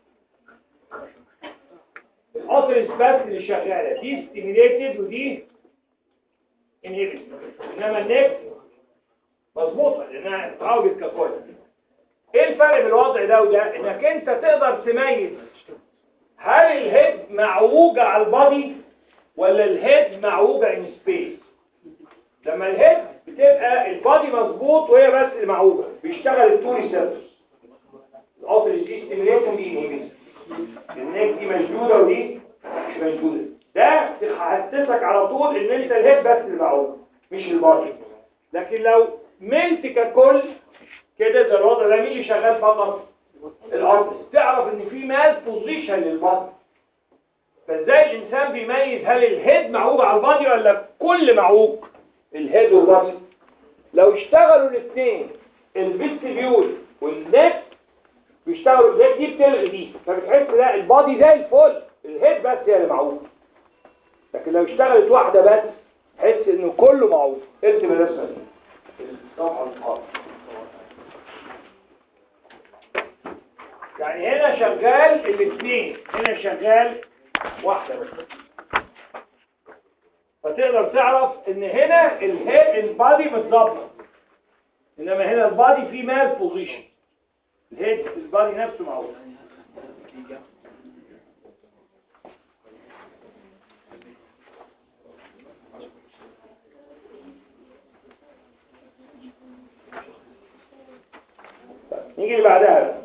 الاطلس بس اللي شغاله، دي ستيميليتد ودي انهبت. انما النك مظبوطه لانها اتعوجت ككل. ايه الفرق بين الوضع ده وده؟ انك انت تقدر تميز هل الهيد معوجه على البادي ولا الهيد معوجه ان سبيس. لما الهيد بتبقى البادي مظبوط وهي بس المعوجه بيشتغل التو ريسبتورز، الاوتلس دي ستيميليشن ودي انهبيشن. النك دي مشدوده ودي مش مشدوده. ده تحسسك على طول ان انت الهيد بس المعوجه مش البادي. لكن لو ملت ككل كده زي الوضع ده، مين اللي شغال فقط؟ الاوتلس. تعرف ان في مال بوزيشن للبادي. فازاي الانسان بيميز هل الهيد معوج على البادي ولا كل معوج؟ الهيد والبادي لو اشتغلوا الاثنين الفيستيبيول والنك بيشتغلوا زي دي بتلغي دي، فبتحس لا البادي زي الفل، الهيد بس هي اللي معوج. لكن لو اشتغلت واحده بس تحس انه كله معوج. اكتب الرسمه دي الصفحه الخاصه. يعني هنا شغال الاثنين، هنا شغال واحده بس. فتقدر تعرف ان هنا الهيد البادي متظبط، انما هنا البادي في مال بوزيشن، الهيد البادي نفسه معوج. نيجي اللي بعدها بقى.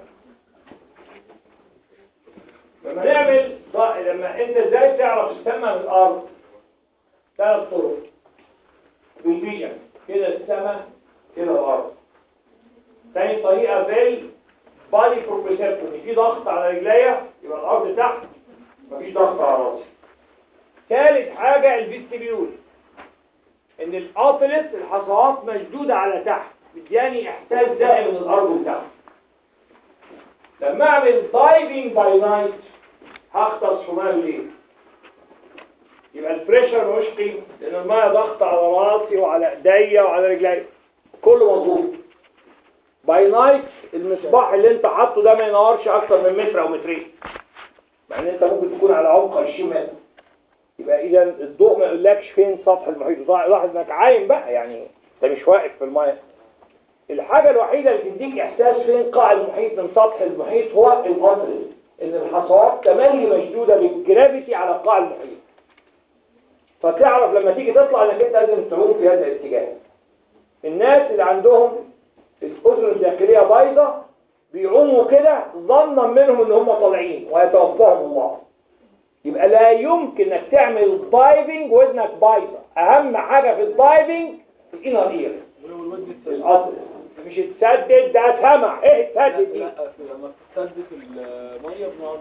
لما نعمل لما انت ازاي تعرف السما من الارض؟ ثلاث طرق بالفيجن كده، السماء كده الارض. تاني طريقه بالبادي بروبريسبتور، في ضغط على رجليا يبقى الارض تحت، مفيش ضغط على راسي. ثالث حاجه الفيستيبيول، ان الاوتلس الحصوات مشدوده على تحت، مدياني احساس دائم من الارض لتحت. لما اعمل دايفنج باي نايت هغطس في ميه الليل، يبقى البريشر ملوش قيمه لان الميه ضغط على راسي وعلى ايديا وعلى رجلي كله مظبوط. باي نايت المصباح اللي انت حاطه ده ما ينورش اكتر من متر او مترين، مع ان انت ممكن تكون على عمق عشرين متر. يبقى اذا الضوء ما يقولكش فين سطح المحيط. لاحظ انك عايم بقى، يعني انت مش واقف في الميه. الحاجه الوحيده اللي تديك احساس فين قاع المحيط من سطح المحيط هو الاوتلس، ان الحصوات تملي مشدوده بالجرافيتي على قاع المحيط. فتعرف لما تيجي تطلع انك انت لازم تعوم في هذا الاتجاه. الناس اللي عندهم الاذن الداخليه بايظه بيعوموا كده ظنا منهم ان هم طالعين ويتوفاهم الله. يبقى لا يمكن انك تعمل دايفنج واذنك بايظه. اهم حاجه في الدايفنج الانر اير، القطر مش تسدد، ده سمع. ايه تسدد دي؟ لما تسدد الميه بنقعد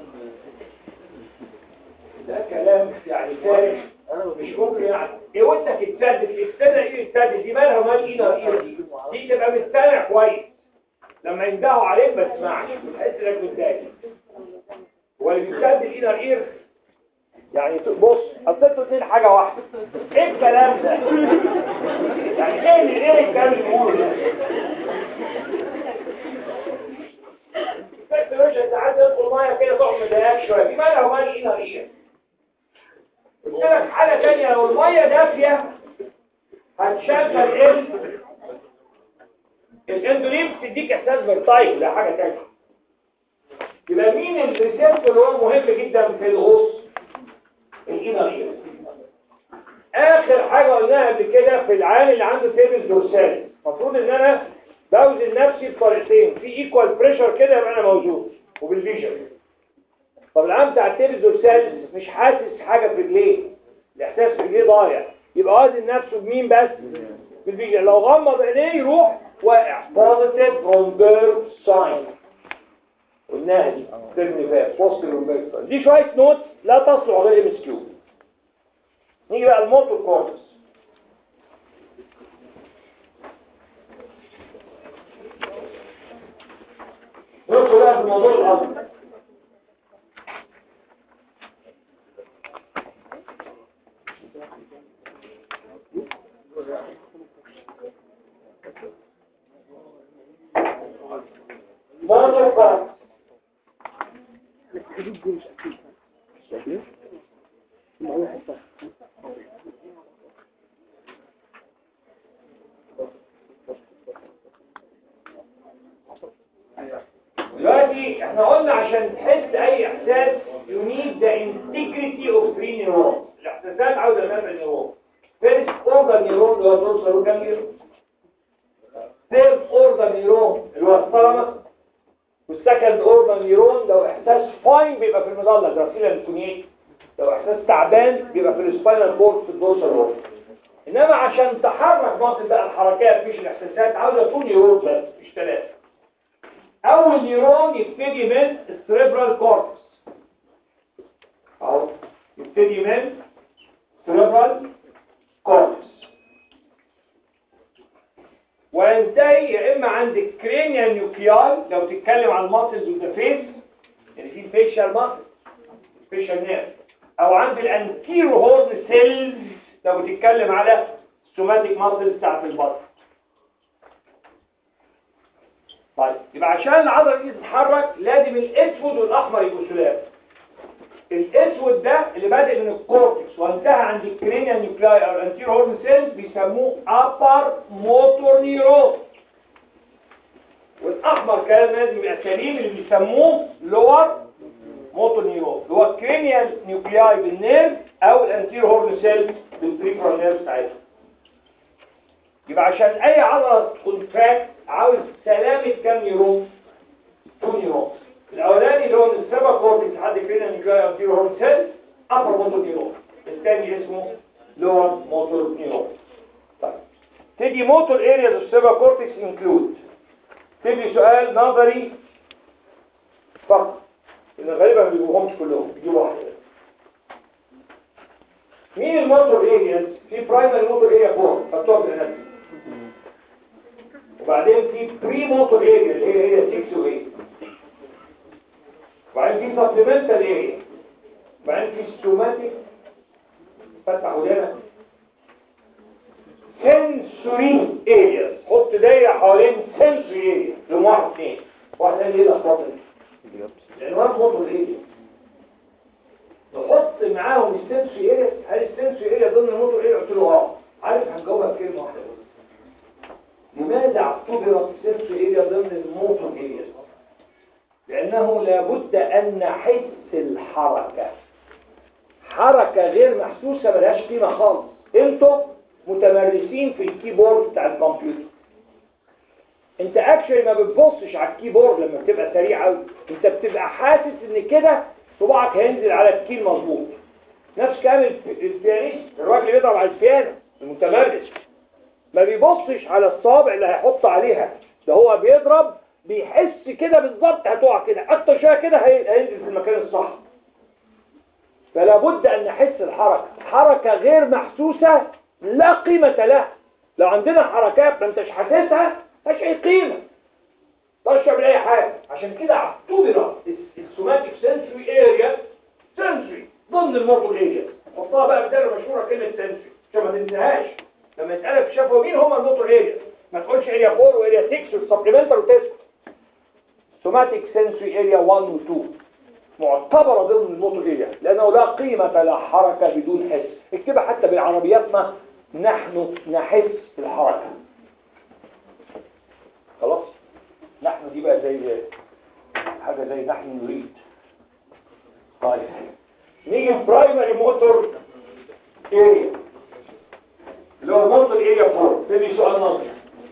ده كلام يعني فارغ مش ممكن. يعني ايه وانت تتسدد السنه ايه تسدد دي؟ مالها ومال اينا ايه دي؟ دي تبقى مستمع كويس، لما يندهوا عليك ما تسمعش وتحس انك متضايق. هو اللي بيسدد اينا اير يعني بص حطيت له اتنين حاجه واحده. ايه الكلام ده؟ يعني ايه اللي ايه الكلام اللي بيقوله ده؟ بس يا باشا ساعات يدخل ميه كده تقعد مضايقاك شويه، دي مالها ومال ايه ناريه؟ قلت لك حاجه ثانيه، لو الميه دافيه هتشغل ايه؟ الاندولين بتديك احساس بالطيب، ده حاجه ثانيه. يبقى مين الريسبتور اللي هو مهم جدا في الغصن؟ الاناريه. اخر حاجه قلناها قبل كده في العيان اللي عنده تيبس دورساليس، المفروض ان انا بوزن نفسي بطريقتين، في ايكوال بريشر كده يبقى انا موجود وبالفيجن. طب العيان بتاع التيبس دورساليس مش حاسس حاجه في رجليه، الاحساس في رجليه ضايع، يبقى وزن نفسه بمين بس؟ بالفيجن. لو غمض عينيه يروح واقع. بوزيتيف رومبيرج ساين قلناها دي ترمي فيها بوست رومبيرج ساين. دي شويه نوت لا تصلح غير ام اس كيو. نيجي بقى الموتور كورتكس. ندخل بقى في الموضوع الاصلي. موتور كورتكس دلوقتي احنا قلنا عشان تحس اي احساس you need the integrity of three neurons. الاحساسات عاوزه تابع نيرون. first order neuron اللي هو الدورسال جانجليون، third order neuron اللي هو الثالاموس، والسكند اوردر نيرون لو احساس فاين بيبقى في المظله جراسيلا الكونيت، لو احساس تعبان بيبقى في السباينال كورد في الدورسال رول. انما عشان تحرك منطقه بقى الحركات مش الاحساسات عاوزه تكون نيرون بس مش ثلاثه. اول نيرون يبتدي من السريبرال كورتكس اهو، يبتدي من سريبرال كورتكس وينتهي يا اما عند الكرينيال نيوكلياي لو تتكلم عن الماسلز والفيس، يعني في فيشال ماسل فيشال نيرف، او عند الانتيرو هورن سيلز لو بتتكلم على السوماتيك ماسلز بتاعت البطن. طيب يبقى عشان العضله دي تتحرك لازم الاسود والاحمر يبقوا سلام. الاسود ده اللي بادئ من الكورتكس وانتهى عند الكرينيال نيوكلاي او الانتيرو هورن سيلز بيسموه ابر موتور نيرون، والاحمر كمان لازم يبقى سليم اللي بيسموه لور موتور نيرون اللي هو الكرينيال نيوكلاي بالنيرف او الانتيرو هورن سيلز بالبريفرال نيرف ساعتها. يبقى عشان اي عضله كونتراكت عاوز سلامه كام نيرون؟ تو نيرون. الاولاني اللي هو من السبع كورتكس لحد كرينيال نيوكلاي انتيرو هورن سيلز ابر موتور نيرون، الثاني اسمه لور موتور نيرون. طيب تيجي موتور ارياز السبع كورتكس انكلود. تيجي سؤال نظري فقط ان غالبا ما بيجيبوهمش كلهم، بيجيبوا واحده. مين الموتور ارياز؟ في برايمري موتور اريا فور خدتوها في الاناتومي، وبعدين في بري موتور اريا اللي هي هي ستة و ثمانية، وبعدين في سبلمنتال اريا، وبعدين في سوماتيك فتح ودانا سنسوري اريا. حط دايره حوالين سنسوري اريا لهم واحد اثنين واحد ثاني ايه الاخبار دي؟ العنوان موتور اريا نحط معاهم السنسوري اريا. هل السنسوري اريا ضمن الموتور اريا؟ قلت له اه. عارف هنجاوبها بكلمه واحده بس. لماذا اعتبرت السنسوري اريا ضمن الموتور اريا؟ لأنه لابد أن نحس الحركة. حركة غير محسوسة ملهاش قيمة خالص. انتوا متمرسين في الكيبورد بتاع الكمبيوتر، انت اكشلي ما بتبصش على الكيبورد لما بتبقى سريع قوي، انت بتبقى حاسس ان كده صباعك هينزل على الكيل مظبوط. نفس كلام البيانيست، الراجل اللي بيضرب على البيانو المتمرس ما بيبصش على الصابع اللي هيحط عليها، ده هو بيضرب بيحس كده بالظبط هتقع كده، اكتر شويه كده هينزل في المكان الصح. فلا بد ان نحس الحركه. حركه غير محسوسه لا قيمه لها. لو عندنا حركات ما انتش حاسسها مش اي قيمه، مش تعمل اي حاجه. عشان كده اعتبر السوماتيك سنسوري اريا سنسوري ضمن الموتور اريا. حطها حطها بقى بدل مشهوره كلمه سنسوري عشان ما تنساهاش لما يسالك في شافوا مين هم الموتور اريا، ما تقولش اريا أربعة واريا ستة والسبلمنتال وتسكت. سوماتيك سنسوري اريا واحد و اتنين معتبره ضمن الموتور اريا لانه لا قيمه لا حركه بدون حس. اكتبها حتى بالعربياتنا، نحن نحس بالحركه. خلاص، نحن دي بقى زي حاجه زي نحن نريد. طيب نيجي البرايمري موتور اريا اللي هو موتور اريا أربعة. تبي سؤال نظري.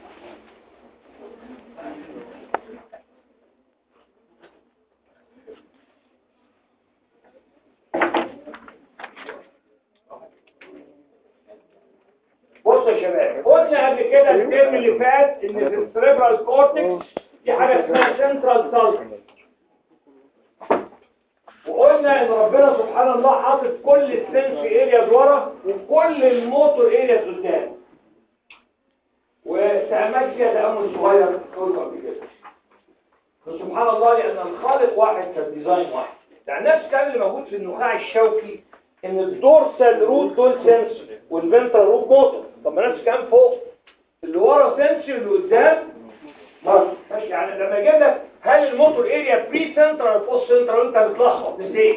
بص يا شباب، قلنا قبل كده الترم اللي فات ان في السيريبرال كورتكس في حاجه اسمها سنترال سالفر، وقلنا ان ربنا سبحان الله حاطط كل السنسوري ارياز ورا وكل الموتور ارياز قدام. وتأملت فيها تأمل صغير قلت قبل كده. فسبحان الله لأن الخالق واحد فالديزاين واحد. يعني نفس الكلام اللي موجود في النخاع الشوكي ان الدورسال روت دول سنسوري والفنترال روت موتور. طب ما نفس الكلام فوق، اللي ورا سنسوري اللي قدام موتور. ماشي، يعني لما اجيب لك هل الموتور اريا بري سنترال ولا بوست سنترال وانت بتلخبط نسيت.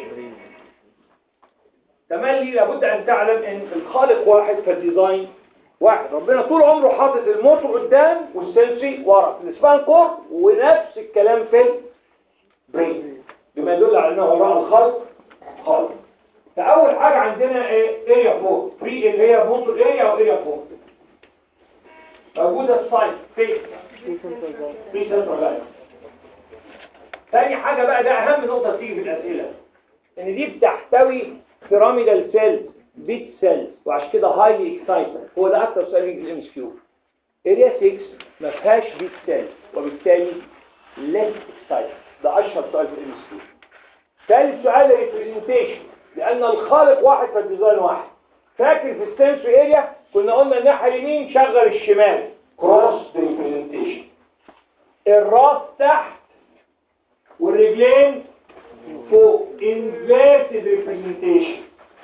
تملي لابد ان تعلم ان الخالق واحد فالديزاين واحد. ربنا طول عمره حاطط الموتور قدام والسنسوري ورا في السبان كورد، ونفس الكلام في البرين بما يدل على انه وراء الخلق خالق. فاول حاجه عندنا ايه؟ اريا أربعة بري اللي هي موتور اريا واريا أربعة موجوده السايت في في سنترال. ثاني حاجه بقى، ده اهم نقطه تيجي في الاسئله، ان دي بتحتوي بيراميدال سيلز بيت سيلز وعشان كده هايلي اكسايتد. هو ده اكتر سؤال يجي في الام اس كيو. اريا ستة ما فيهاش بيت سيلز وبالتالي ليس اكسايتد. ده اشهر سؤال في الام اس كيو. ثالث سؤال الريبريزنتيشن، لان الخالق واحد فالديزاين واحد. فاكر في السنسوري اريا كنا قلنا الناحيه اليمين شغل الشمال كروس ريبريزنتيشن، الراس تحت والرجلين فوق inverted representation.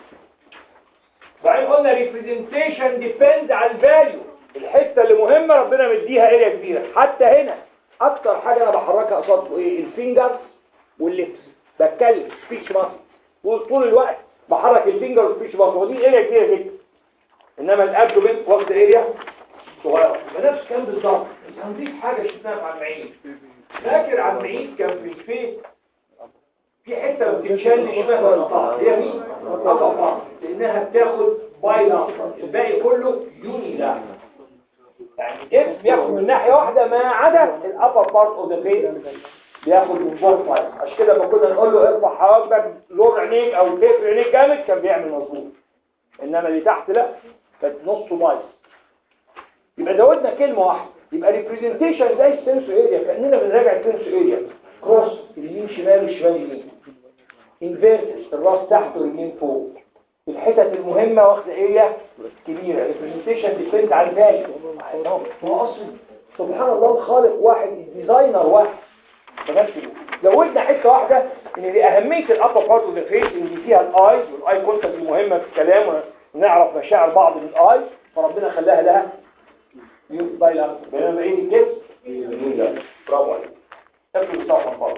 بعدين قلنا representation depend على الفاليو. الحته اللي مهمه ربنا مديها اريا كبيره. حتى هنا اكتر حاجه انا بحركها قصادكم ايه؟ الفينجر والليبس. بتكلم سبيتش ماسل طول الوقت بحرك الفينجر والسبيتش ماسل، ودي اريا كبيره جدا. انما الابدومين واخد اريا صغيره. بنفس الكلام بالظبط. بس هنضيف حاجه شفناها في عم عيد. فاكر عم عيد كان في الفيس في حته بتتشال اسمها القطاع، هي مين؟ القطاع، لانها بتاخد بايلاترال، الباقي كله يونيلاترال. يعني الجسم بياخد من ناحيه واحده ما عدا الابر بارت اوف ذا فيس بياخد من فوق سايد. عشان كده لما كنا نقول له ارفع حواجبك زور عينيك او تقفل عينيك جامد كان بيعمل مظبوط، انما اللي تحت لا، كانت نصه بايظ. يبقى زودنا كلمه واحده، يبقى ريبريزنتيشن زي السنسور اريا، كاننا بنراجع السنسور اريا كروس، اليمين شمال والشمال يمين، انفيرتس الراس تحت واليمين فوق. الحتت المهمه واخده اريا كبيره. ريبريزنتيشن ديبند على الفاليو. هو اصلا سبحان الله الخالق واحد، الديزاينر واحد. فنفس زودنا حته واحده ان دي اهميه الابر بارت اوف ذا فيس، ان دي فيها الايز، والاي كونتاكت دي مهمه في الكلام ونعرف مشاعر بعض من الايز، فربنا خلاها لها يو بايلانس. بينما بقيه الجسم برافو عليك. تاكل صح خالص.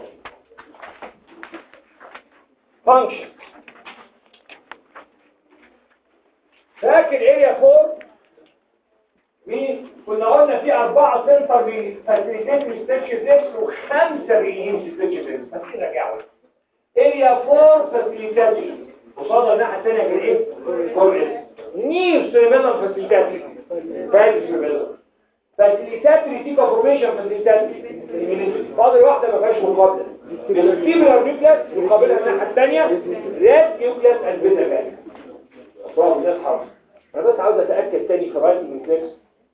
فانكشن. فاكر اريا أربعة مين؟ كنا قلنا في أربعة سنتر بفاسيليتات ريستريكشن فليكس وخمسة بيجيب ريستريكشن فليكس. بس نرجعوا اريا أربعة فاسيليتات قصادها الناحية الثانية كان ايه؟ كورنيس. نيو سيريبيلر فاسيليتات فاهم سيريبيلر فاسيليتات ريتيكا فورميشن فاسيليتات فاضل واحدة ما فيهاش مقابلة. الفيبرال نيوكليس مقابلها الناحية الثانية ريد نيوكليس البيتا فاليو. برافو الناس حافظة. انا بس عاوز اتاكد تاني في رايت نيوكليس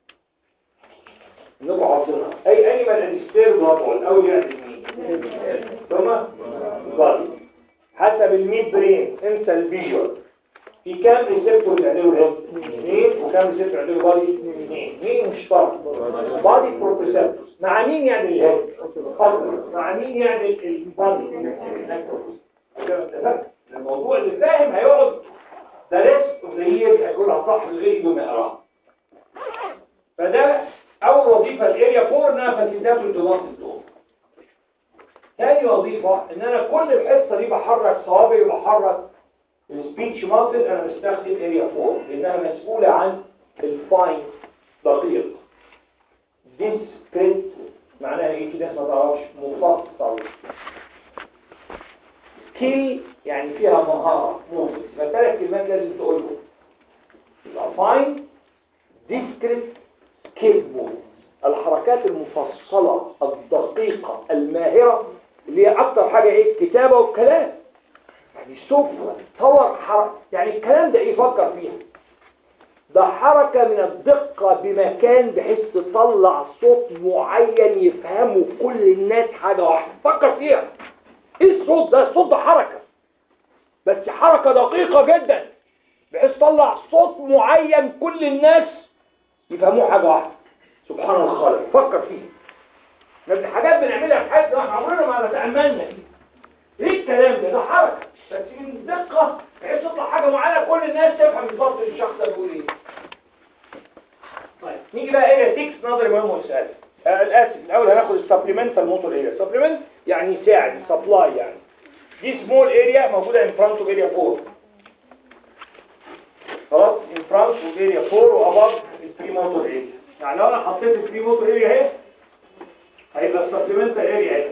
انكم عارفينها. اي انيمال انستير نورمال او يعني مين ثم بادي حسب الميد برين. انسى الفيجوال. في كام ريسبتور يعملوا هنا؟ اثنين. وكام ريسبتور يعملوا بادي؟ اثنين. مين مشترك؟ بادي بروبريسبتورز. مع مين يعني الهيد؟ مع مين يعني البادي؟ الموضوع اللي فاهم هيقعد the rest of the year هيقولها صح غير بدون ما يقراها. فده اول وظيفه الاريا فور انها فاسيليتاتور تو ماسل. ثاني وظيفه ان انا كل الحصه دي بحرك صوابعي وبحرك السبيتش ماسل. انا بستخدم اريا فور لانها مسؤوله عن الفاين دقيق. ديسكريت معناها ايه كده ما تعرفش، مفصل. سكيل يعني فيها مهاره، موفمنت. فثلاث كلمات لازم تقولهم. يبقى فاين، ديسكريت، سكيل موفمنت. الحركات المفصله الدقيقه الماهره اللي هي اكتر حاجه ايه؟ الكتابه والكلام. يعني سوف تصور حركه، يعني الكلام ده ايه؟ فكر فيها. ده حركة من الدقة بمكان بحيث تطلع صوت معين يفهمه كل الناس حاجة واحدة. فكر فيها. ايه الصوت ده؟ الصوت ده حركة، بس حركة دقيقة جدا بحيث تطلع صوت معين كل الناس يفهموه حاجة واحدة. سبحان الخالق. فكر فيها. من الحاجات بنعملها في حياتنا احنا عمرنا ما نتأملنا فيها. ايه الكلام ده؟ ده حركة بس من دقة بحيث تطلع حاجة معينة كل الناس تفهم بالظبط الشخص ده بيقول ايه. طيب نيجي بقى اريا ستة نظري مهم وسؤال. آه الاسف الاول هناخد السبلمنتال موتور اريا. سبلمنت يعني يساعد، سبلاي يعني. دي سمول اريا موجوده ان فرونت اوف اريا أربعة. خلاص ان فرونت اوف اريا أربعة واباف البري موتور اريا. يعني لو انا حطيت البري موتور اريا اهي هيبقى السبلمنتال اريا اهي.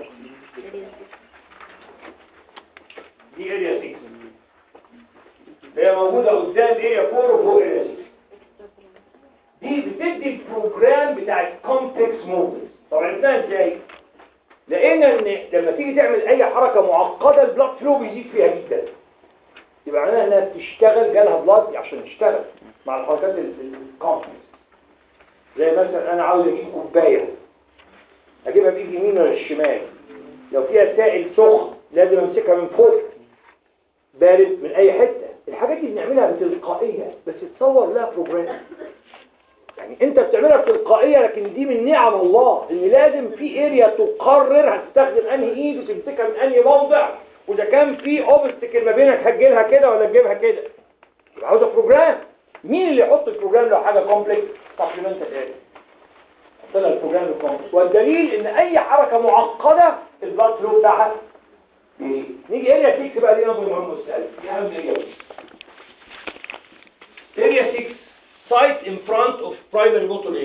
دي اريا ستة هي موجوده قدام اريا أربعة وفوق اريا ستة. دي بتدي البروجرام بتاع الكومبلكس موفمنت. طب عرفناها ازاي؟ لقينا ان لما تيجي تعمل اي حركه معقده البلاد فلو بيزيد فيها جدا. يبقى معناها انها بتشتغل، جالها بلاد عشان تشتغل مع الحركات الكومبلكس. زي مثلا انا عاوز اجيب كوبايه، اجيبها بايد اليمين ولا الشمال؟ لو فيها سائل سخن لازم امسكها من فوق، بارد من اي حته. الحاجات دي بنعملها بتلقائيه بس تصور لها بروجرام. يعني انت بتعملها بتلقائيه لكن دي من نعم الله ان لازم في اريا تقرر هتستخدم انهي ايد وتمسكها من انهي موضع، واذا كان في اوبستكل ما بينك هتجيلها كده ولا تجيبها كده. يبقى عاوزه بروجرام. مين اللي يحط البروجرام لو حاجه كومبلكس؟ سبلمنتال اريا. حط لها البروجرام الكومبلكس. والدليل ان اي حركه معقده البلاد فلو بتاعها نيجي اريا ستة بقى. دي نظر مهم والسؤال. دي اهم اريا. اريا ستة site in front of primary motor area.